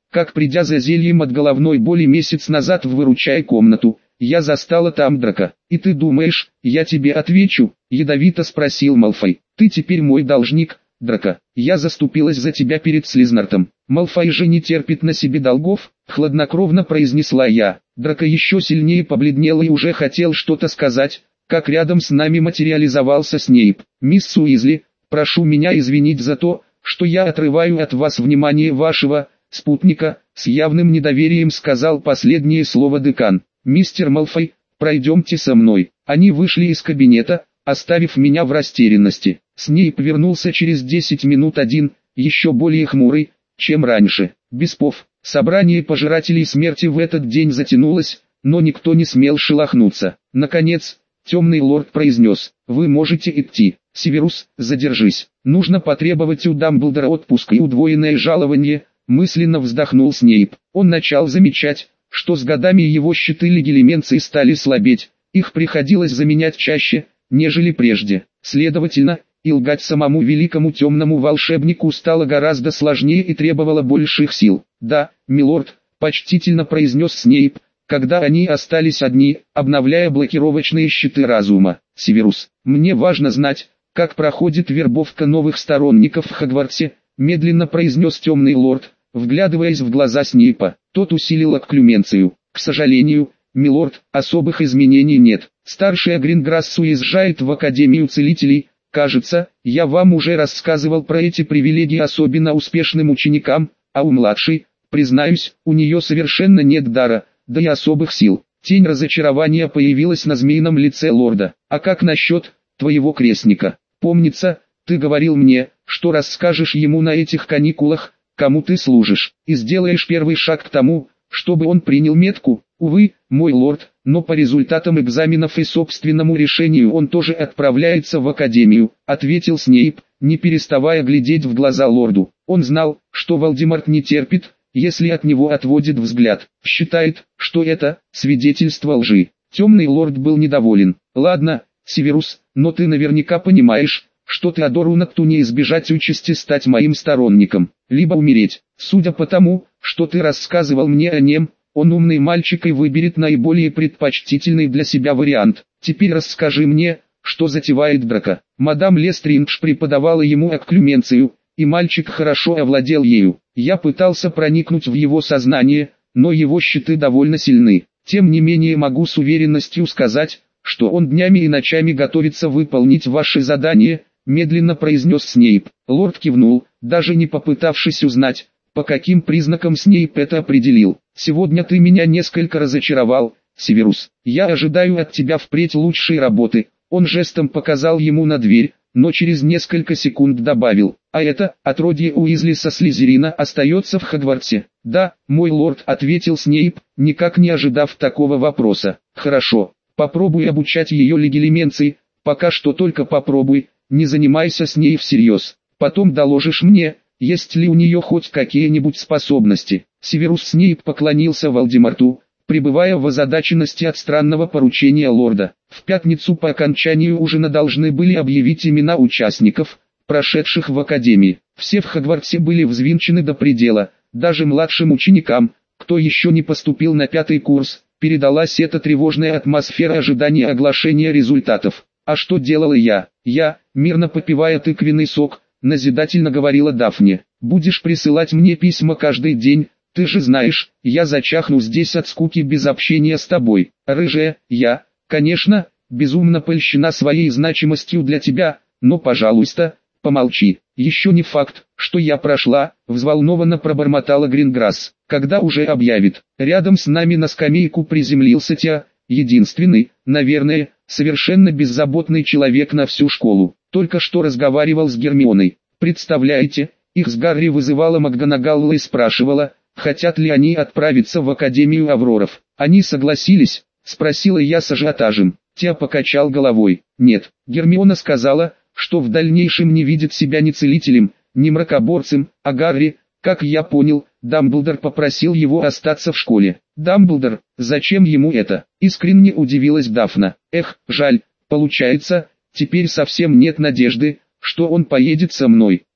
как придя за зельем от головной боли месяц назад в выручай комнату, я застала там Драко. И ты думаешь, я тебе отвечу? Ядовито спросил Малфой. Ты теперь мой должник, Драко. Я заступилась за тебя перед Слизнартом. Малфой же не терпит на себе долгов, хладнокровно произнесла я. Драко еще сильнее побледнел и уже хотел что-то сказать, как рядом с нами материализовался Снейп. «Мисс Уизли, прошу меня извинить за то, что я отрываю от вас внимание вашего спутника», с явным недоверием сказал последнее слово декан. «Мистер Малфой, пройдемте со мной». Они вышли из кабинета, оставив меня в растерянности. Снейп вернулся через десять минут один, еще более хмурый, чем раньше. Беспов. Собрание пожирателей смерти в этот день затянулось, но никто не смел шелохнуться. Наконец, темный лорд произнес: «Вы можете идти. Северус, задержись. Нужно потребовать у Дамблдора отпуск и удвоенное жалование», мысленно вздохнул Снейп. Он начал замечать, что с годами его щиты легилименции стали слабеть, их приходилось заменять чаще, нежели прежде. Следовательно, и лгать самому великому темному волшебнику стало гораздо сложнее и требовало больших сил. «Да, милорд», — почтительно произнес Снейп, когда они остались одни, обновляя блокировочные щиты разума. «Северус, мне важно знать, как проходит вербовка новых сторонников в Хогвартсе», — медленно произнес темный лорд, вглядываясь в глаза Снейпа. Тот усилил окклюменцию. «К сожалению, милорд, особых изменений нет. Старшая Гринграсс уезжает в Академию Целителей. Кажется, я вам уже рассказывал про эти привилегии особенно успешным ученикам, а у младшей, признаюсь, у нее совершенно нет дара, да и особых сил». Тень разочарования появилась на змеином лице лорда. «А как насчет твоего крестника? Помнится, ты говорил мне, что расскажешь ему на этих каникулах, кому ты служишь, и сделаешь первый шаг к тому, чтобы он принял метку. Увы, мой лорд, но по результатам экзаменов и собственному решению он тоже отправляется в Академию», ответил Снейп, не переставая глядеть в глаза лорду. Он знал, что Волдеморт не терпит, если от него отводит взгляд. Считает, что это свидетельство лжи. Темный лорд был недоволен. «Ладно, Северус, но ты наверняка понимаешь, что Теодору Накту не избежать участи стать моим сторонником, либо умереть. Судя по тому, что ты рассказывал мне о нем, он умный мальчик и выберет наиболее предпочтительный для себя вариант. Теперь расскажи мне, что затевает Драко». Мадам Лестриндж преподавала ему окклюменцию, и мальчик хорошо овладел ею. Я пытался проникнуть в его сознание, но его щиты довольно сильны. Тем не менее могу с уверенностью сказать, что он днями и ночами готовится выполнить ваши задания, медленно произнес Снейп. Лорд кивнул, даже не попытавшись узнать, по каким признакам Снейп это определил. «Сегодня ты меня несколько разочаровал, Северус. Я ожидаю от тебя впредь лучшей работы». Он жестом показал ему на дверь, но через несколько секунд добавил: «А это, отродье Уизли со Слизерина, остается в Хогвартсе». «Да, мой лорд», — ответил Снейп, никак не ожидав такого вопроса. «Хорошо, попробуй обучать ее легилименции, пока что только попробуй, не занимайся с ней всерьез. Потом доложишь мне, есть ли у нее хоть какие-нибудь способности». Северус Снейп поклонился Волдеморту, пребывая в озадаченности от странного поручения лорда. В пятницу по окончанию ужина должны были объявить имена участников, прошедших в Академии. Все в Хогвартсе были взвинчены до предела, даже младшим ученикам, кто еще не поступил на пятый курс, передалась эта тревожная атмосфера ожидания оглашения результатов. «А что делала я? Я, мирно попивая тыквенный сок», назидательно говорила Дафне. «Будешь присылать мне письма каждый день, ты же знаешь, я зачахну здесь от скуки без общения с тобой. Рыжая, я, конечно, безумно польщена своей значимостью для тебя, но, пожалуйста, помолчи. Еще не факт, что я прошла», взволнованно пробормотала Гринграсс. «Когда уже объявит?» Рядом с нами на скамейку приземлился Теа, единственный, наверное, совершенно беззаботный человек на всю школу. Только что разговаривал с Гермионой. Представляете, их с Гарри вызывала МакГонагалл и спрашивала, хотят ли они отправиться в Академию Авроров. «Они согласились?» — спросила я с ажиотажем. Теа покачал головой. «Нет». Гермиона сказала, что в дальнейшем не видит себя ни целителем, ни мракоборцем, а Гарри, как я понял, Дамблдор попросил его остаться в школе. «Дамблдор, зачем ему это?» — искренне удивилась Дафна. «Эх, жаль, получается, теперь совсем нет надежды, что он поедет со мной».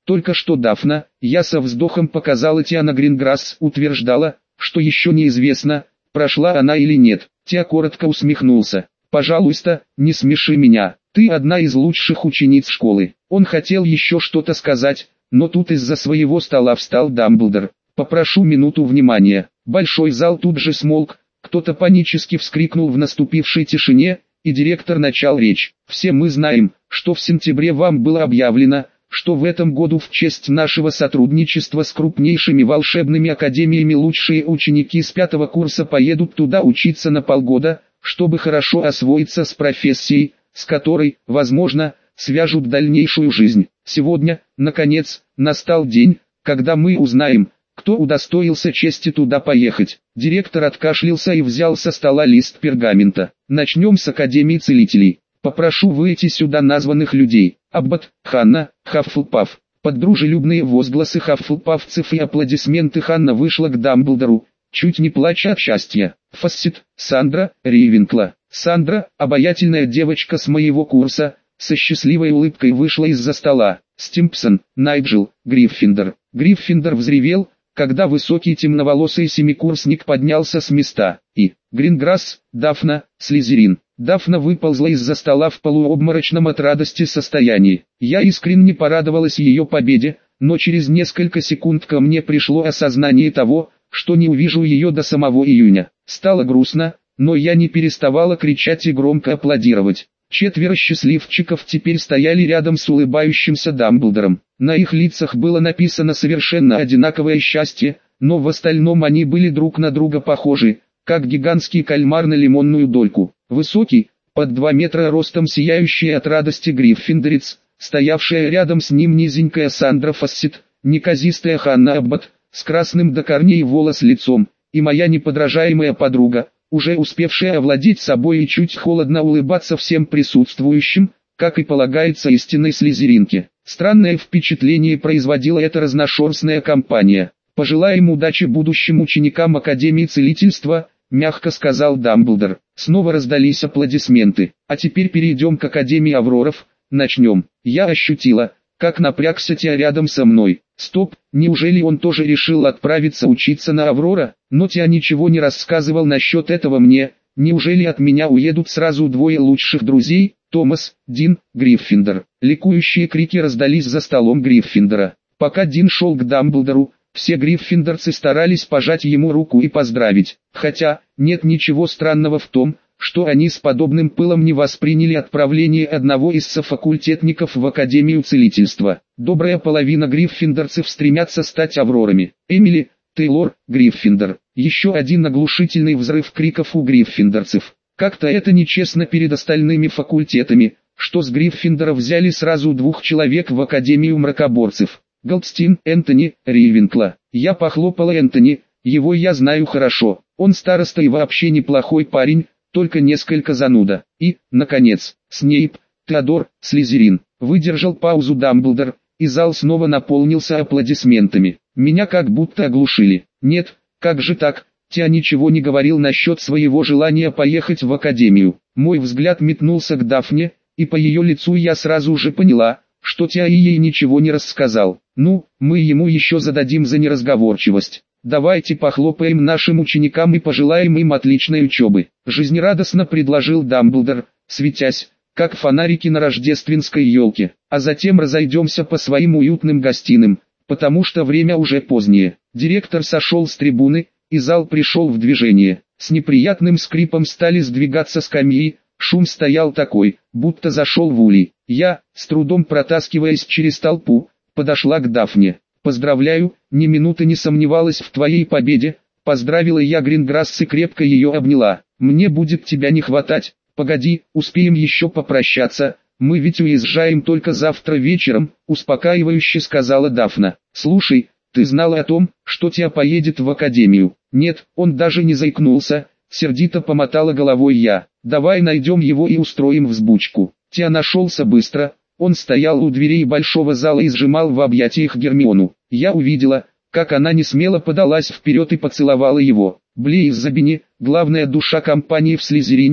Только что Дафна, я со вздохом показала Тиана Гринграсс, утверждала, что еще неизвестно, прошла она или нет. Тиа коротко усмехнулся. «Пожалуйста, не смеши меня, ты одна из лучших учениц школы». Он хотел еще что-то сказать, но тут из-за своего стола встал Дамблдор. «Попрошу минуту внимания». Большой зал тут же смолк, кто-то панически вскрикнул в наступившей тишине, и директор начал речь. «Все мы знаем, что в сентябре вам было объявлено, что в этом году в честь нашего сотрудничества с крупнейшими волшебными академиями лучшие ученики с пятого курса поедут туда учиться на полгода, чтобы хорошо освоиться с профессией, с которой, возможно, свяжут дальнейшую жизнь. Сегодня, наконец, настал день, когда мы узнаем, кто удостоился чести туда поехать». Директор откашлялся и взял со стола лист пергамента. «Начнем с Академии Целителей. Попрошу выйти сюда названных людей. Аббат, Ханна, Хаффлпаф». Под дружелюбные возгласы хаффлпафцев и аплодисменты Ханна вышла к Дамблдору, чуть не плача от счастья. Фассет, Сандра, Рейвенкла. Сандра, обаятельная девочка с моего курса, со счастливой улыбкой вышла из-за стола. Стимпсон, Найджел, Гриффиндор. Гриффиндор взревел, когда высокий темноволосый семикурсник поднялся с места. И Гринграсс, Дафна, Слизерин. Дафна выползла из-за стола в полуобморочном от радости состоянии. Я искренне порадовалась ее победе, но через несколько секунд ко мне пришло осознание того, что не увижу ее до самого июня. Стало грустно, но я не переставала кричать и громко аплодировать. Четверо счастливчиков теперь стояли рядом с улыбающимся Дамблдором. На их лицах было написано совершенно одинаковое счастье, но в остальном они были друг на друга похожи, как гигантский кальмар на лимонную дольку. Высокий, под два метра ростом сияющий от радости гриффиндорец, стоявшая рядом с ним низенькая Сандра Фассет, неказистая Ханна Аббат, с красным до корней волос лицом, и моя неподражаемая подруга, уже успевшая овладеть собой и чуть холодно улыбаться всем присутствующим, как и полагается истинной слизеринке. Странное впечатление производила эта разношерстная компания. «Пожелаем удачи будущим ученикам Академии Целительства», — мягко сказал Дамблдор. Снова раздались аплодисменты. «А теперь перейдем к Академии Авроров, начнем». Я ощутила, как напрягся Тиа рядом со мной. Стоп, неужели он тоже решил отправиться учиться на Аврора? Но Тиа ничего не рассказывал насчет этого мне. Неужели от меня уедут сразу двое лучших друзей? Томас, Дин, Гриффиндор. Ликующие крики раздались за столом Гриффиндора. Пока Дин шел к Дамблдору, все гриффиндорцы старались пожать ему руку и поздравить. Хотя, нет ничего странного в том, что они с подобным пылом не восприняли отправление одного из софакультетников в Академию Целительства. Добрая половина гриффиндорцев стремятся стать Аврорами. Эмили, Тейлор, Гриффиндор. Еще один оглушительный взрыв криков у гриффиндорцев. Как-то это нечестно перед остальными факультетами, что с Гриффиндора взяли сразу двух человек в Академию мракоборцев. Голдстин, Энтони, Рейвенкла. Я похлопала Энтони, его я знаю хорошо. Он староста и вообще неплохой парень, только несколько зануда. И, наконец, Снейп, Теодор, Слизерин. Выдержал паузу Дамблдор, и зал снова наполнился аплодисментами. Меня как будто оглушили. Нет, как же так? Тиа ничего не говорил насчет своего желания поехать в Академию. Мой взгляд метнулся к Дафне, и по ее лицу я сразу же поняла, что Тиа и ей ничего не рассказал. Ну, мы ему еще зададим за неразговорчивость. Давайте похлопаем нашим ученикам и пожелаем им отличной учебы. Жизнерадостно предложил Дамблдор, светясь, как фонарики на рождественской елке. А затем разойдемся по своим уютным гостиным, потому что время уже позднее. Директор сошел с трибуны, и зал пришел в движение. С неприятным скрипом стали сдвигаться скамьи, шум стоял такой, будто зашел в улей. Я, с трудом протаскиваясь через толпу, подошла к Дафне. «Поздравляю, ни минуты не сомневалась в твоей победе», — поздравила я Гринграсс и крепко ее обняла. «Мне будет тебя не хватать, погоди, успеем еще попрощаться, мы ведь уезжаем только завтра вечером», — успокаивающе сказала Дафна. «Слушай, ты знала о том, что Тиа поедет в Академию?» «Нет, он даже не заикнулся», — сердито помотала головой я. «Давай найдем его и устроим взбучку». Тиа нашелся быстро. Он стоял у дверей большого зала и сжимал в объятиях Гермиону. Я увидела, как она несмело подалась вперед и поцеловала его. Блейз Забини, главная душа компании в Слизерине,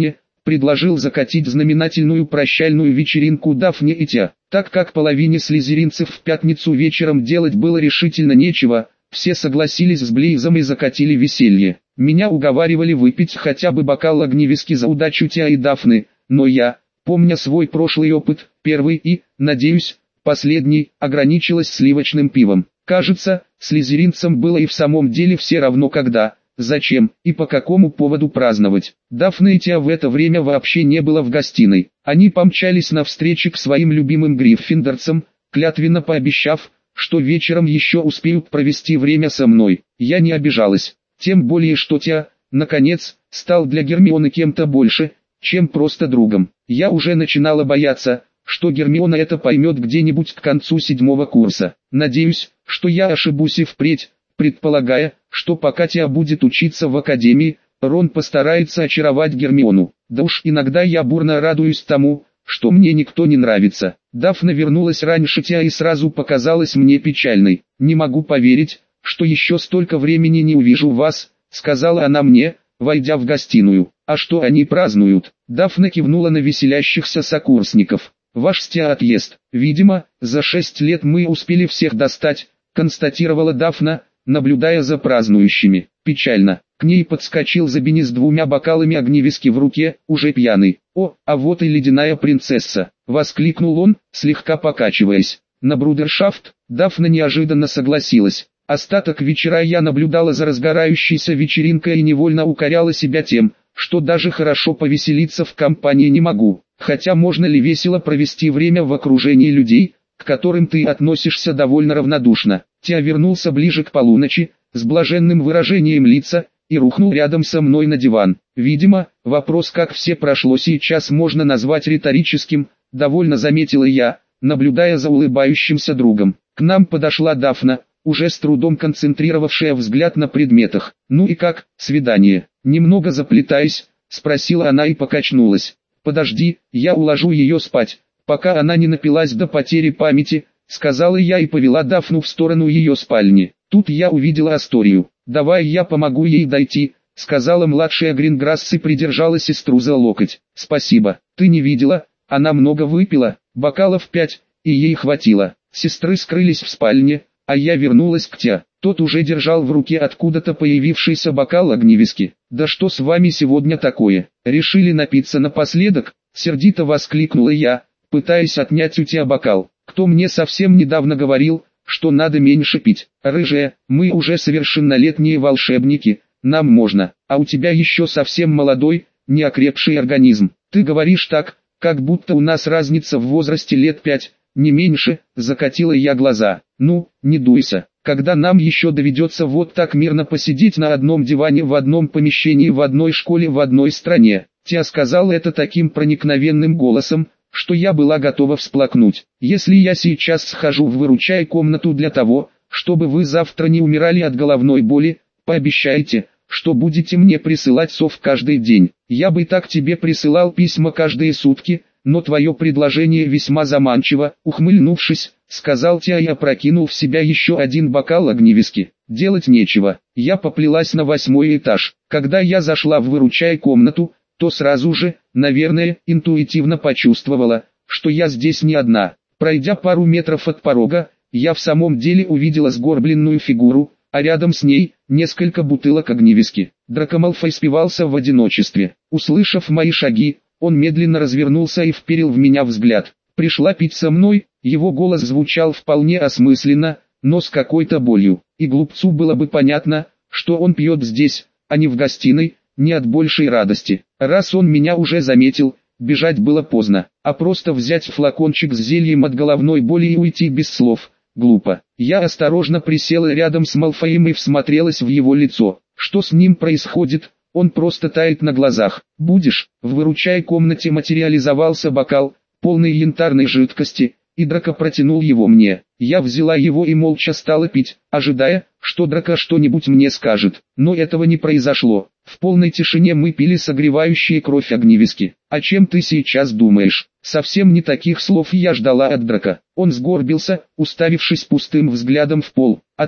предложил закатить знаменательную прощальную вечеринку Дафне и Тиа. Так как половине слизеринцев в пятницу вечером делать было решительно нечего, все согласились с Блейзом и закатили веселье. Меня уговаривали выпить хотя бы бокал огневиски за удачу Тиа и Дафны, но я, помня свой прошлый опыт, первый и, надеюсь, последний, ограничилась сливочным пивом. Кажется, слизеринцам было и в самом деле все равно когда, зачем и по какому поводу праздновать. Дафны и Тиа в это время вообще не было в гостиной. Они помчались навстречу к своим любимым гриффиндорцам, клятвенно пообещав, что вечером еще успеют провести время со мной. Я не обижалась, тем более что Тиа, наконец, стал для Гермионы кем-то больше, чем просто другом. Я уже начинала бояться, что Гермиона это поймет где-нибудь к концу седьмого курса. Надеюсь, что я ошибусь и впредь, предполагая, что пока Тиа будет учиться в академии, Рон постарается очаровать Гермиону. Да уж иногда я бурно радуюсь тому, что мне никто не нравится. Дафна вернулась раньше Тиа и сразу показалась мне печальной. «Не могу поверить, что еще столько времени не увижу вас», — сказала она мне, войдя в гостиную. «А что они празднуют?» Дафна кивнула на веселящихся сокурсников. «Ваш с Тиа отъезд. Видимо, за шесть лет мы успели всех достать», — констатировала Дафна, наблюдая за празднующими. Печально. К ней подскочил Забини с двумя бокалами огневиски в руке, уже пьяный. «О, а вот и ледяная принцесса!» — воскликнул он, слегка покачиваясь. На брудершафт Дафна неожиданно согласилась. Остаток вечера я наблюдала за разгорающейся вечеринкой и невольно укоряла себя тем, что даже хорошо повеселиться в компании не могу. Хотя можно ли весело провести время в окружении людей, к которым ты относишься довольно равнодушно. Тиа вернулся ближе к полуночи, с блаженным выражением лица, и рухнул рядом со мной на диван. Видимо, вопрос, как все прошло сейчас, можно назвать риторическим, довольно заметила я, наблюдая за улыбающимся другом. К нам подошла Дафна, уже с трудом концентрировавшая взгляд на предметах. «Ну и как, свидание?» Немного заплетаясь, спросила она и покачнулась. «Подожди, я уложу ее спать, пока она не напилась до потери памяти», сказала я и повела Дафну в сторону ее спальни. Тут я увидела Асторию. «Давай я помогу ей дойти», сказала младшая Гринграсс и придержала сестру за локоть. «Спасибо, ты не видела, она много выпила, бокалов пять, и ей хватило». Сестры скрылись в спальне, а я вернулась к Тиа. Тот уже держал в руке откуда-то появившийся бокал огневиски. «Да что с вами сегодня такое? Решили напиться напоследок?» Сердито воскликнула я, пытаясь отнять у Тиа бокал. «Кто мне совсем недавно говорил, что надо меньше пить? Рыжая, мы уже совершеннолетние волшебники, нам можно, а у тебя еще совсем молодой, неокрепший организм. Ты говоришь так, как будто у нас разница в возрасте лет пять, не меньше», закатила я глаза. «Ну, не дуйся, когда нам еще доведется вот так мирно посидеть на одном диване в одном помещении в одной школе в одной стране». Тиа сказал это таким проникновенным голосом, что я была готова всплакнуть. «Если я сейчас схожу в выручай комнату для того, чтобы вы завтра не умирали от головной боли, пообещайте, что будете мне присылать сов каждый день. Я бы так тебе присылал письма каждые сутки, но твое предложение весьма заманчиво», ухмыльнувшись, сказал Тиа и опрокинул в себя еще один бокал огневиски. Делать нечего, я поплелась на восьмой этаж. Когда я зашла в выручай комнату, то сразу же, наверное, интуитивно почувствовала, что я здесь не одна. Пройдя пару метров от порога, я в самом деле увидела сгорбленную фигуру, а рядом с ней несколько бутылок огневиски. Драко Малфой спивался в одиночестве. Услышав мои шаги, он медленно развернулся и вперил в меня взгляд. «Пришла пить со мной?» Его голос звучал вполне осмысленно, но с какой-то болью. И глупцу было бы понятно, что он пьет здесь, а не в гостиной, не от большей радости. Раз он меня уже заметил, бежать было поздно, а просто взять флакончик с зельем от головной боли и уйти без слов – глупо. Я осторожно присела рядом с Малфоем и всмотрелась в его лицо. Что с ним происходит? Он просто тает на глазах. «Будешь?» В выручай комнате материализовался бокал, полный янтарной жидкости, и Драко протянул его мне. Я взяла его и молча стала пить, ожидая, что Драко что-нибудь мне скажет. Но этого не произошло. В полной тишине мы пили согревающие кровь огневиски. «О чем ты сейчас думаешь?» Совсем не таких слов я ждала от Драко. Он сгорбился, уставившись пустым взглядом в пол. «О том,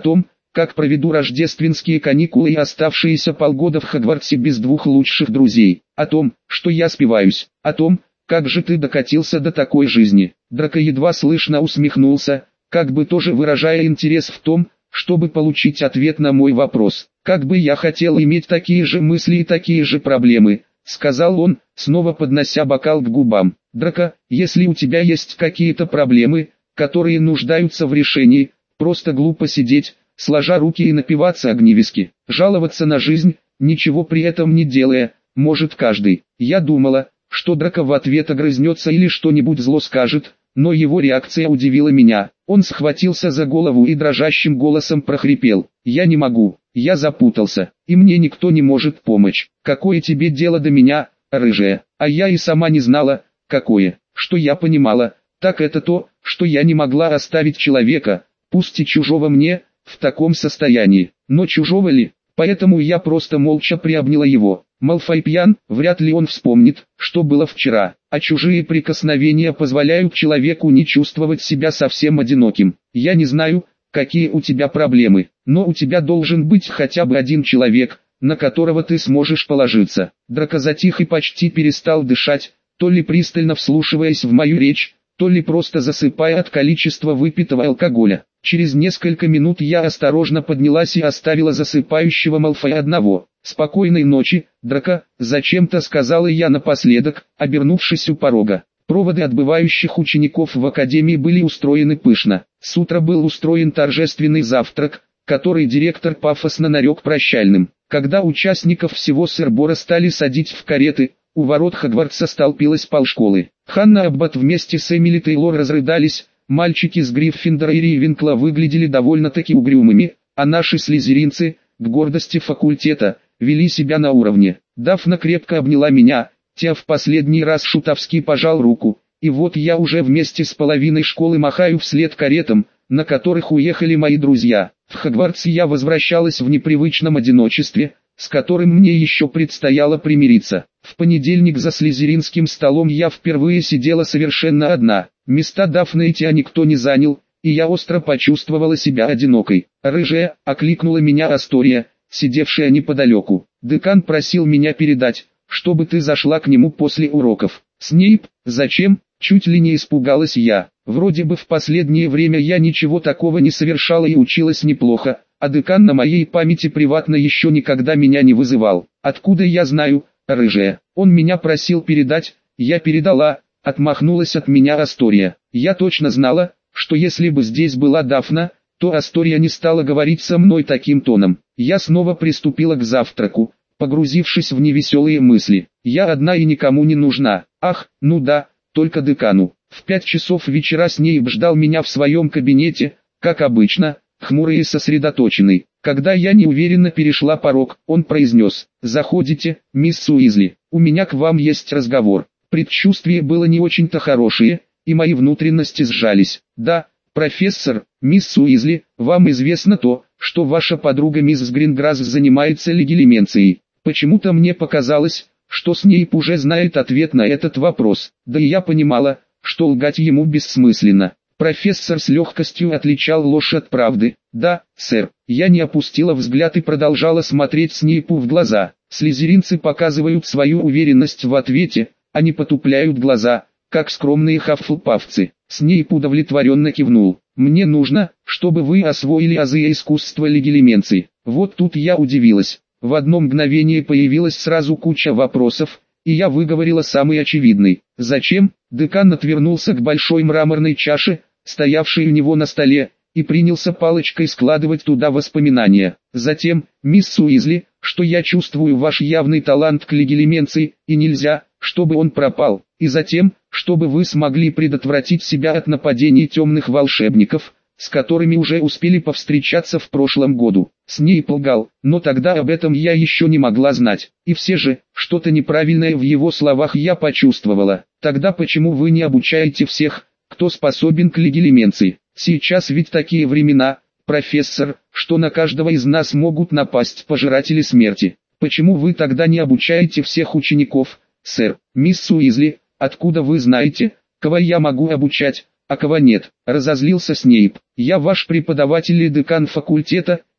как проведу рождественские каникулы и оставшиеся полгода в Хогвартсе без двух лучших друзей, о том, что я спиваюсь, о том, как же ты докатился до такой жизни. Драко едва слышно усмехнулся, как бы тоже выражая интерес в том, чтобы получить ответ на мой вопрос. «Как бы я хотел иметь такие же мысли и такие же проблемы», — сказал он, снова поднося бокал к губам. «Драко, если у тебя есть какие-то проблемы, которые нуждаются в решении, просто глупо сидеть, сложа руки и напиваться огневиски, жаловаться на жизнь, ничего при этом не делая, может каждый». Я думала, что Драко в ответ огрызнется или что-нибудь зло скажет, но его реакция удивила меня. Он схватился за голову и дрожащим голосом прохрипел: «Я не могу, я запутался, и мне никто не может помочь. Какое тебе дело до меня, рыжая?» А я и сама не знала, какое. Что я понимала, так это то, что я не могла оставить человека, пусть и чужого мне, в таком состоянии. Но чужого ли? Поэтому я просто молча приобняла его. Малфой пьян, вряд ли он вспомнит, что было вчера, а чужие прикосновения позволяют человеку не чувствовать себя совсем одиноким. Я не знаю, какие у тебя проблемы, но у тебя должен быть хотя бы один человек, на которого ты сможешь положиться. Драко затих и почти перестал дышать, то ли пристально вслушиваясь в мою речь, то ли просто засыпая от количества выпитого алкоголя. Через несколько минут я осторожно поднялась и оставила засыпающего Малфоя одного. «Спокойной ночи, Драко», — зачем-то сказала я напоследок, обернувшись у порога. Проводы отбывающих учеников в академии были устроены пышно. С утра был устроен торжественный завтрак, который директор пафосно нарек прощальным. Когда участников всего Сырбора стали садить в кареты, у ворот Хогвартса столпилась полшколы. Ханна Аббат вместе с Эмили Тейлор разрыдались, мальчики с Гриффиндора и Ривенкла выглядели довольно-таки угрюмыми, а наши слизеринцы, к гордости факультета, вели себя на уровне. Дафна крепко обняла меня, Теа в последний раз шутовски пожал руку, и вот я уже вместе с половиной школы махаю вслед каретам, на которых уехали мои друзья. В Хогвартс я возвращалась в непривычном одиночестве, с которым мне еще предстояло примириться. В понедельник за слизеринским столом я впервые сидела совершенно одна. Места Дафны и Теа никто не занял, и я остро почувствовала себя одинокой. «Рыжая», — окликнула меня Астория, сидевшая неподалеку. «Декан просил меня передать, чтобы ты зашла к нему после уроков». «Снейп, зачем?» — чуть ли не испугалась я. Вроде бы в последнее время я ничего такого не совершала и училась неплохо, а декан на моей памяти приватно еще никогда меня не вызывал. «Откуда я знаю, рыжая? Он меня просил передать, я передала», — отмахнулась от меня Астория. Я точно знала, что если бы здесь была Дафна, то Астория не стала говорить со мной таким тоном. Я снова приступила к завтраку, погрузившись в невеселые мысли. Я одна и никому не нужна. Ах, ну да, только декану. В пять часов вечера Снейп ждал меня в своем кабинете, как обычно, хмурый и сосредоточенный. Когда я неуверенно перешла порог, он произнес: «Заходите, мисс Уизли, у меня к вам есть разговор». Предчувствие было не очень-то хорошее, и мои внутренности сжались. «Да, профессор, мисс Уизли, вам известно то, что ваша подруга мисс Гринграсс занимается легилименцией. Почему-то мне показалось, что Снейп уже знает ответ на этот вопрос, да и я понимала, что лгать ему бессмысленно». Профессор с легкостью отличал ложь от правды. «Да, сэр». Я не опустила взгляд и продолжала смотреть Снейпу в глаза. Слизеринцы показывают свою уверенность в ответе, они потупляют глаза, как скромные хаффлпафцы. Снейп удовлетворенно кивнул. «Мне нужно, чтобы вы освоили азы искусства легилименции». Вот тут я удивилась. В одно мгновение появилась сразу куча вопросов, и я выговорила самый очевидный. «Зачем?» Декан отвернулся к большой мраморной чаше, стоявшей у него на столе, и принялся палочкой складывать туда воспоминания. «Затем, мисс Уизли, что я чувствую ваш явный талант к легилименции, и нельзя, чтобы он пропал. И затем, чтобы вы смогли предотвратить себя от нападений темных волшебников, с которыми уже успели повстречаться в прошлом году». Снейп лгал, но тогда об этом я еще не могла знать. И все же, что-то неправильное в его словах я почувствовала. «Тогда почему вы не обучаете всех, кто способен к легилименции? Сейчас ведь такие времена, профессор, что на каждого из нас могут напасть пожиратели смерти. Почему вы тогда не обучаете всех учеников, сэр?» «Мисс Уизли, откуда вы знаете, кого я могу обучать, а кого нет?» — разозлился Снейп. «Я ваш преподаватель и декан факультета,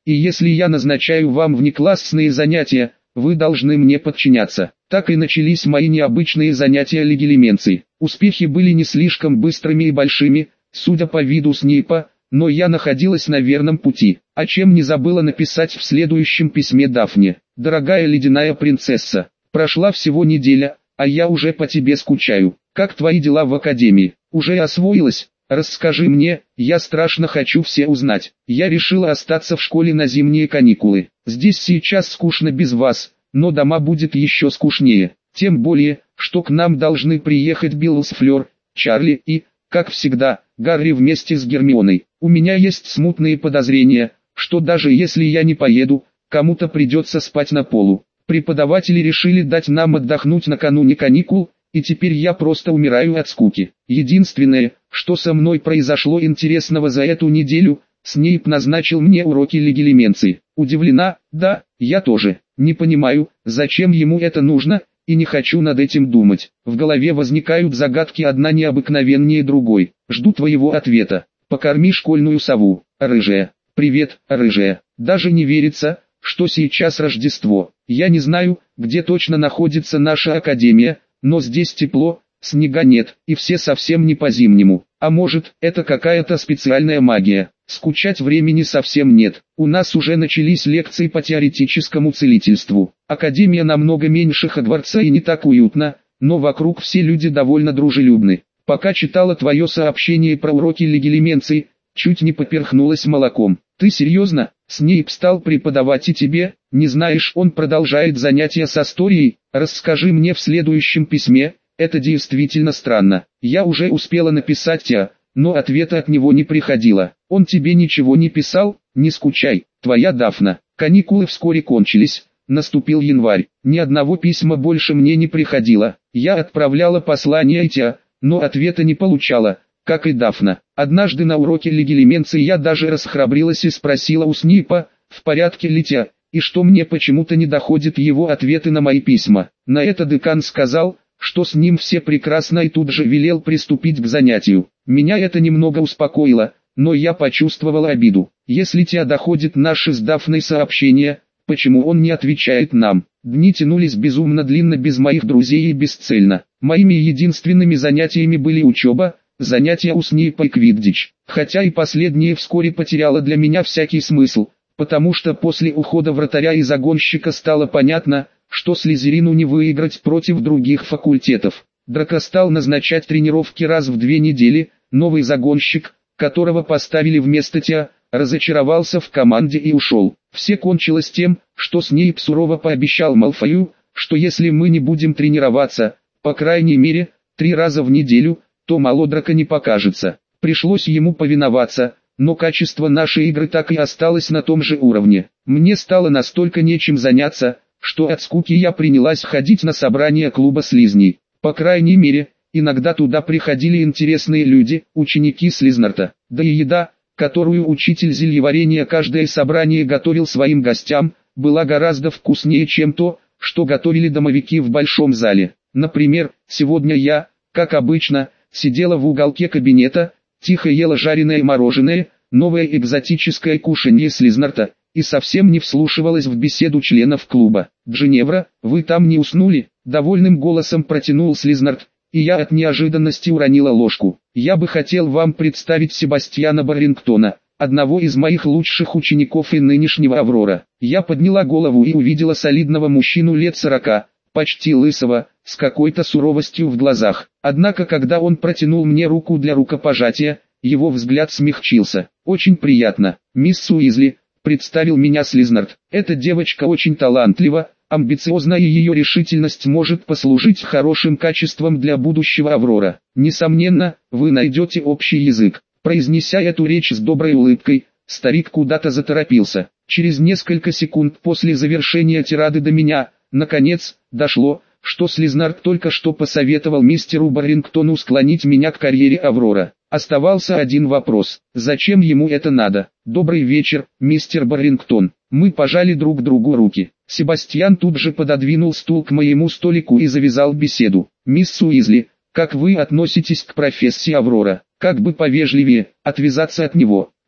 и если я назначаю вам внеклассные занятия, вы должны мне подчиняться. Так и начались мои необычные занятия легилименцией. Успехи были не слишком быстрыми и большими, судя по виду Снейпа, но я находилась на верном пути. О чем не забыла написать в следующем письме Дафне. «Дорогая ледяная принцесса, прошла всего неделя, а я уже по тебе скучаю. Как твои дела в академии? Уже освоилась? Расскажи мне, я страшно хочу все узнать. Я решила остаться в школе на зимние каникулы. Здесь сейчас скучно без вас, но дома будет еще скучнее. Тем более, что к нам должны приехать Билл с Флёр, Чарли и, как всегда, Гарри вместе с Гермионой. У меня есть смутные подозрения, что даже если я не поеду, кому-то придется спать на полу. Преподаватели решили дать нам отдохнуть накануне каникул, и теперь я просто умираю от скуки. Единственное, что со мной произошло интересного за эту неделю, Снейп назначил мне уроки легилименции. Удивлена? Да, я тоже. Не понимаю, зачем ему это нужно, и не хочу над этим думать. В голове возникают загадки одна необыкновеннее другой. Жду твоего ответа. Покорми школьную сову, рыжая. Привет, рыжая. Даже не верится, что сейчас Рождество. Я не знаю, где точно находится наша академия, но здесь тепло, снега нет, и все совсем не по-зимнему. А может, это какая-то специальная магия. Скучать времени совсем нет. У нас уже начались лекции по теоретическому целительству. Академия намного меньше Хогвартса и не так уютно, но вокруг все люди довольно дружелюбны. Пока читала твое сообщение про уроки легилименции, чуть не поперхнулась молоком. Ты серьезно? Снейп стал преподавать и тебе? Не знаешь, он продолжает занятия с историей? Расскажи мне в следующем письме. Это действительно странно. Я уже успела написать тебе, но ответа от него не приходило. Он тебе ничего не писал? Не скучай. Твоя Дафна. Каникулы вскоре кончились. Наступил январь. Ни одного письма больше мне не приходило. Я отправляла послания тебе, но ответа не получала, как и Дафна. Однажды на уроке легилименции я даже расхрабрилась и спросила у Снейпа, в порядке ли те, и что мне почему-то не доходят его ответы на мои письма. На это декан сказал, что с ним все прекрасно, и тут же велел приступить к занятию. Меня это немного успокоило, но я почувствовала обиду. Если тебе доходит наши с Дафной сообщения, почему он не отвечает нам? Дни тянулись безумно длинно без моих друзей и бесцельно. Моими единственными занятиями были учеба, занятия у Снейпа и квиддич, хотя и последнее вскоре потеряло для меня всякий смысл, потому что после ухода вратаря и загонщика стало понятно, что Слизерину не выиграть против других факультетов. Драко стал назначать тренировки раз в две недели, новый загонщик, которого поставили вместо тебя, разочаровался в команде и ушел. Все кончилось тем, что Снейп сурово пообещал Малфою, что если мы не будем тренироваться, по крайней мере, три раза в неделю, то мало Драко не покажется. Пришлось ему повиноваться, но качество нашей игры так и осталось на том же уровне. Мне стало настолько нечем заняться, что от скуки я принялась ходить на собрания клуба слизней. По крайней мере, иногда туда приходили интересные люди, ученики Слизнарта. Да и еда, которую учитель зельеварения каждое собрание готовил своим гостям, была гораздо вкуснее, чем то, что готовили домовики в большом зале. Например, сегодня я, как обычно, сидела в уголке кабинета, тихо ела жареное мороженое, новое экзотическое кушанье Слизнарта, и совсем не вслушивалась в беседу членов клуба. «Джиневра, вы там не уснули?» — довольным голосом протянул Слизнарт, и я от неожиданности уронила ложку. «Я бы хотел вам представить Себастьяна Баррингтона, одного из моих лучших учеников и нынешнего Аврора». Я подняла голову и увидела солидного мужчину лет сорока, почти лысого, с какой-то суровостью в глазах. Однако когда он протянул мне руку для рукопожатия, его взгляд смягчился. «Очень приятно, мисс Уизли», — представил меня Слизнарт. «Эта девочка очень талантлива, амбициозна, и ее решительность может послужить хорошим качеством для будущего Аврора. Несомненно, вы найдете общий язык». Произнеся эту речь с доброй улыбкой, старик куда-то заторопился. Через несколько секунд после завершения тирады до меня, наконец, дошло, что Слизнарт только что посоветовал мистеру Баррингтону склонить меня к карьере Аврора. Оставался один вопрос: зачем ему это надо? «Добрый вечер, мистер Баррингтон». Мы пожали друг другу руки. Себастьян тут же пододвинул стул к моему столику и завязал беседу. «Мисс Уизли, как вы относитесь к профессии Аврора?» Как бы повежливее, отвязаться от него.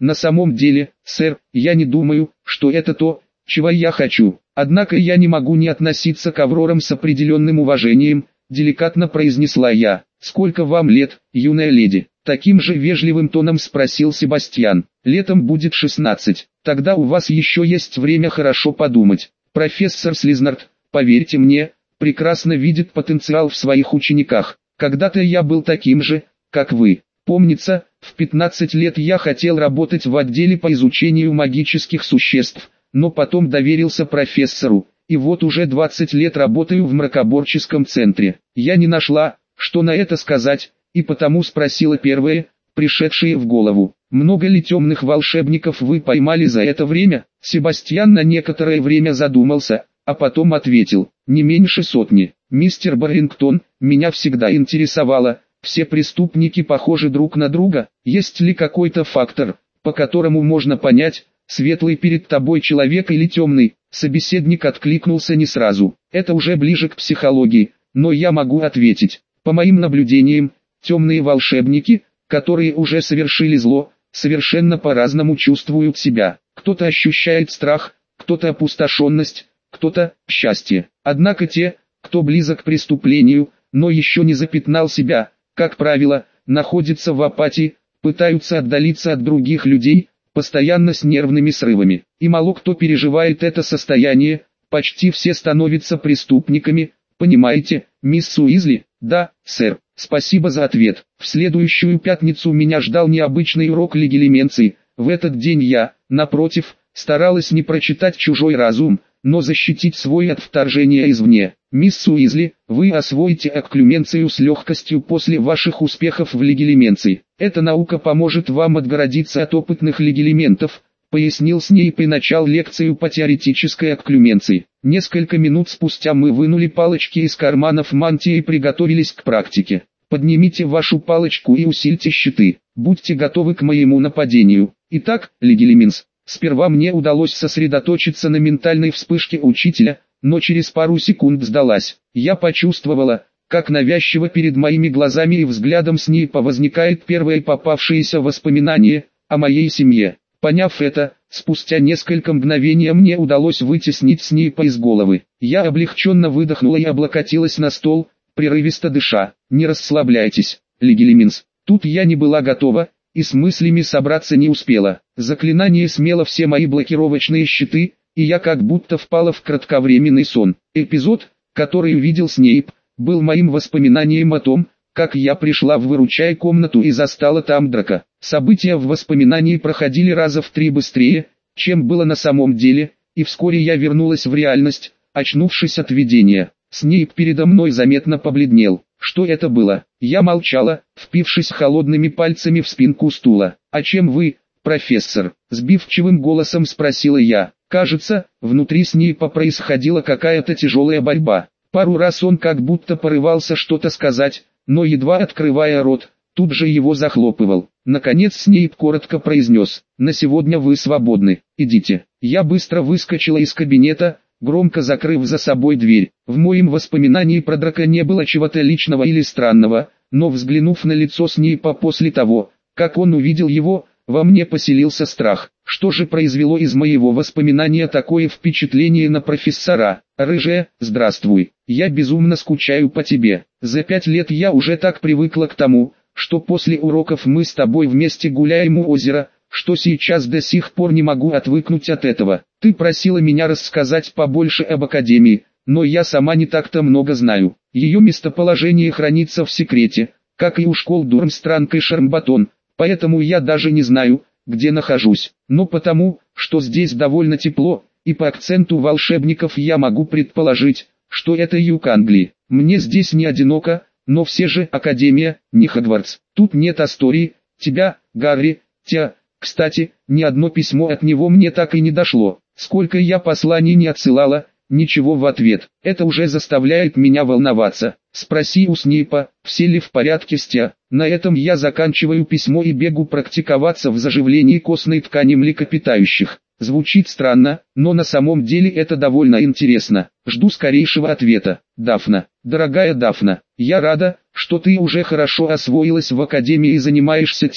На самом деле, сэр, я не думаю, что это то, чего я хочу. Однако я не могу не относиться к Аврорам с определенным уважением, деликатно произнесла я. Сколько вам лет, юная леди? Таким же вежливым тоном спросил Себастьян. Летом будет шестнадцать. Тогда у вас еще есть время хорошо подумать. Профессор Слизнард, поверьте мне, прекрасно видит потенциал в своих учениках. Когда-то я был таким же, как вы. Помнится, в пятнадцать лет я хотел работать в отделе по изучению магических существ, но потом доверился профессору, и вот уже двадцать лет работаю в мракоборческом центре. Я не нашла, что на это сказать, и потому спросила первое, пришедшее в голову. Много ли темных волшебников вы поймали за это время? Себастьян на некоторое время задумался, а потом ответил, не меньше сотни. Мистер Баррингтон, меня всегда интересовало, все преступники похожи друг на друга, есть ли какой-то фактор, по которому можно понять, светлый перед тобой человек или темный? Собеседник откликнулся не сразу, это уже ближе к психологии, но я могу ответить. По моим наблюдениям, темные волшебники, которые уже совершили зло, совершенно по-разному чувствуют себя. Кто-то ощущает страх, кто-то опустошенность, кто-то счастье. Однако те, кто близок к преступлению, но еще не запятнал себя, как правило, находятся в апатии, пытаются отдалиться от других людей, постоянно с нервными срывами. И мало кто переживает это состояние, почти все становятся преступниками, понимаете, мисс Уизли? Да, сэр. Спасибо за ответ. В следующую пятницу меня ждал необычный урок легилименции. В этот день я, напротив, старалась не прочитать чужой разум, но защитить свой от вторжения извне. Мисс Уизли, вы освоите окклюменцию с легкостью после ваших успехов в легилименции. Эта наука поможет вам отгородиться от опытных легилиментов, пояснил Снейп и начал лекцию по теоретической окклюменции. Несколько минут спустя мы вынули палочки из карманов мантии и приготовились к практике. Поднимите вашу палочку и усильте щиты. Будьте готовы к моему нападению. Итак, легилименс. Сперва мне удалось сосредоточиться на ментальной вспышке учителя, но через пару секунд сдалась. Я почувствовала, как навязчиво перед моими глазами и взглядом Снейпа возникает первое попавшееся воспоминание о моей семье. Поняв это, спустя несколько мгновений мне удалось вытеснить Снейпа из головы. Я облегченно выдохнула и облокотилась на стол, прерывисто дыша. Не расслабляйтесь, легилименс. Тут я не была готова, и с мыслями собраться не успела. Заклинание смело все мои блокировочные щиты, и я как будто впала в кратковременный сон. Эпизод, который увидел Снейп, был моим воспоминанием о том, как я пришла в выручай комнату и застала там Драка. События в воспоминании проходили раза в три быстрее, чем было на самом деле, и вскоре я вернулась в реальность, очнувшись от видения. Снейп передо мной заметно побледнел. Что это было? Я молчала, впившись холодными пальцами в спинку стула. «А чем вы, профессор?» — сбивчивым голосом спросила я. Кажется, внутри Снейпа происходила какая-то тяжелая борьба. Пару раз он как будто порывался что-то сказать, но едва открывая рот, тут же его захлопывал. Наконец Снейп коротко произнес: «На сегодня вы свободны, идите». Я быстро выскочила из кабинета, громко закрыв за собой дверь. В моем воспоминании про Драка не было чего-то личного или странного, но взглянув на лицо Снейпа после того, как он увидел его, во мне поселился страх. Что же произвело из моего воспоминания такое впечатление на профессора? «Рыжая, здравствуй, я безумно скучаю по тебе. За пять лет я уже так привыкла к тому, что после уроков мы с тобой вместе гуляем у озера, что сейчас до сих пор не могу отвыкнуть от этого. Ты просила меня рассказать побольше об Академии, но я сама не так-то много знаю. Ее местоположение хранится в секрете, как и у школ Дурмстранг и Шармбатон, поэтому я даже не знаю, где нахожусь. Но потому, что здесь довольно тепло, и по акценту волшебников я могу предположить, что это юг Англии. Мне здесь не одиноко, но все же Академия, не Хогвартс. Тут нет Астории, тебя, Гарри, тебя. Кстати, ни одно письмо от него мне так и не дошло. Сколько я посланий не отсылала, ничего в ответ. Это уже заставляет меня волноваться. Спроси у Снейпа, все ли в порядке с тебя. На этом я заканчиваю письмо и бегу практиковаться в заживлении костной ткани млекопитающих. Звучит странно, но на самом деле это довольно интересно. Жду скорейшего ответа. Дафна. Дорогая Дафна, я рада, что ты уже хорошо освоилась в Академии и занимаешься тем,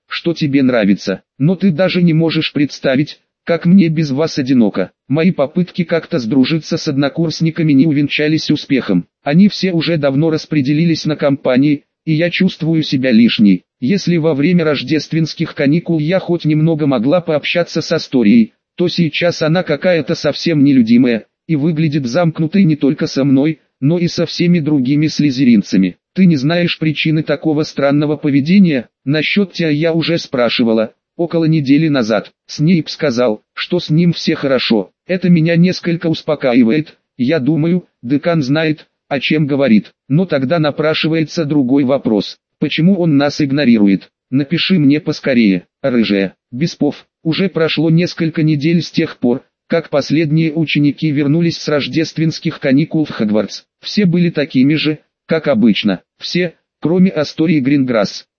что тебе нравится, но ты даже не можешь представить, как мне без вас одиноко. Мои попытки как-то сдружиться с однокурсниками не увенчались успехом. Они все уже давно распределились на компании, и я чувствую себя лишней. Если во время рождественских каникул я хоть немного могла пообщаться с Асторией, то сейчас она какая-то совсем нелюдимая, и выглядит замкнутой не только со мной, но и со всеми другими слизеринцами. Ты не знаешь причины такого странного поведения? Насчет тебя я уже спрашивала. Около недели назад Снейп сказал, что с ним все хорошо. Это меня несколько успокаивает. Я думаю, декан знает, о чем говорит. Но тогда напрашивается другой вопрос. Почему он нас игнорирует? Напиши мне поскорее, рыжая. Беспов. Уже прошло несколько недель с тех пор, как последние ученики вернулись с рождественских каникул в Хогвартс. Все были такими же, как обычно. Все, кроме Астории Гринграсс.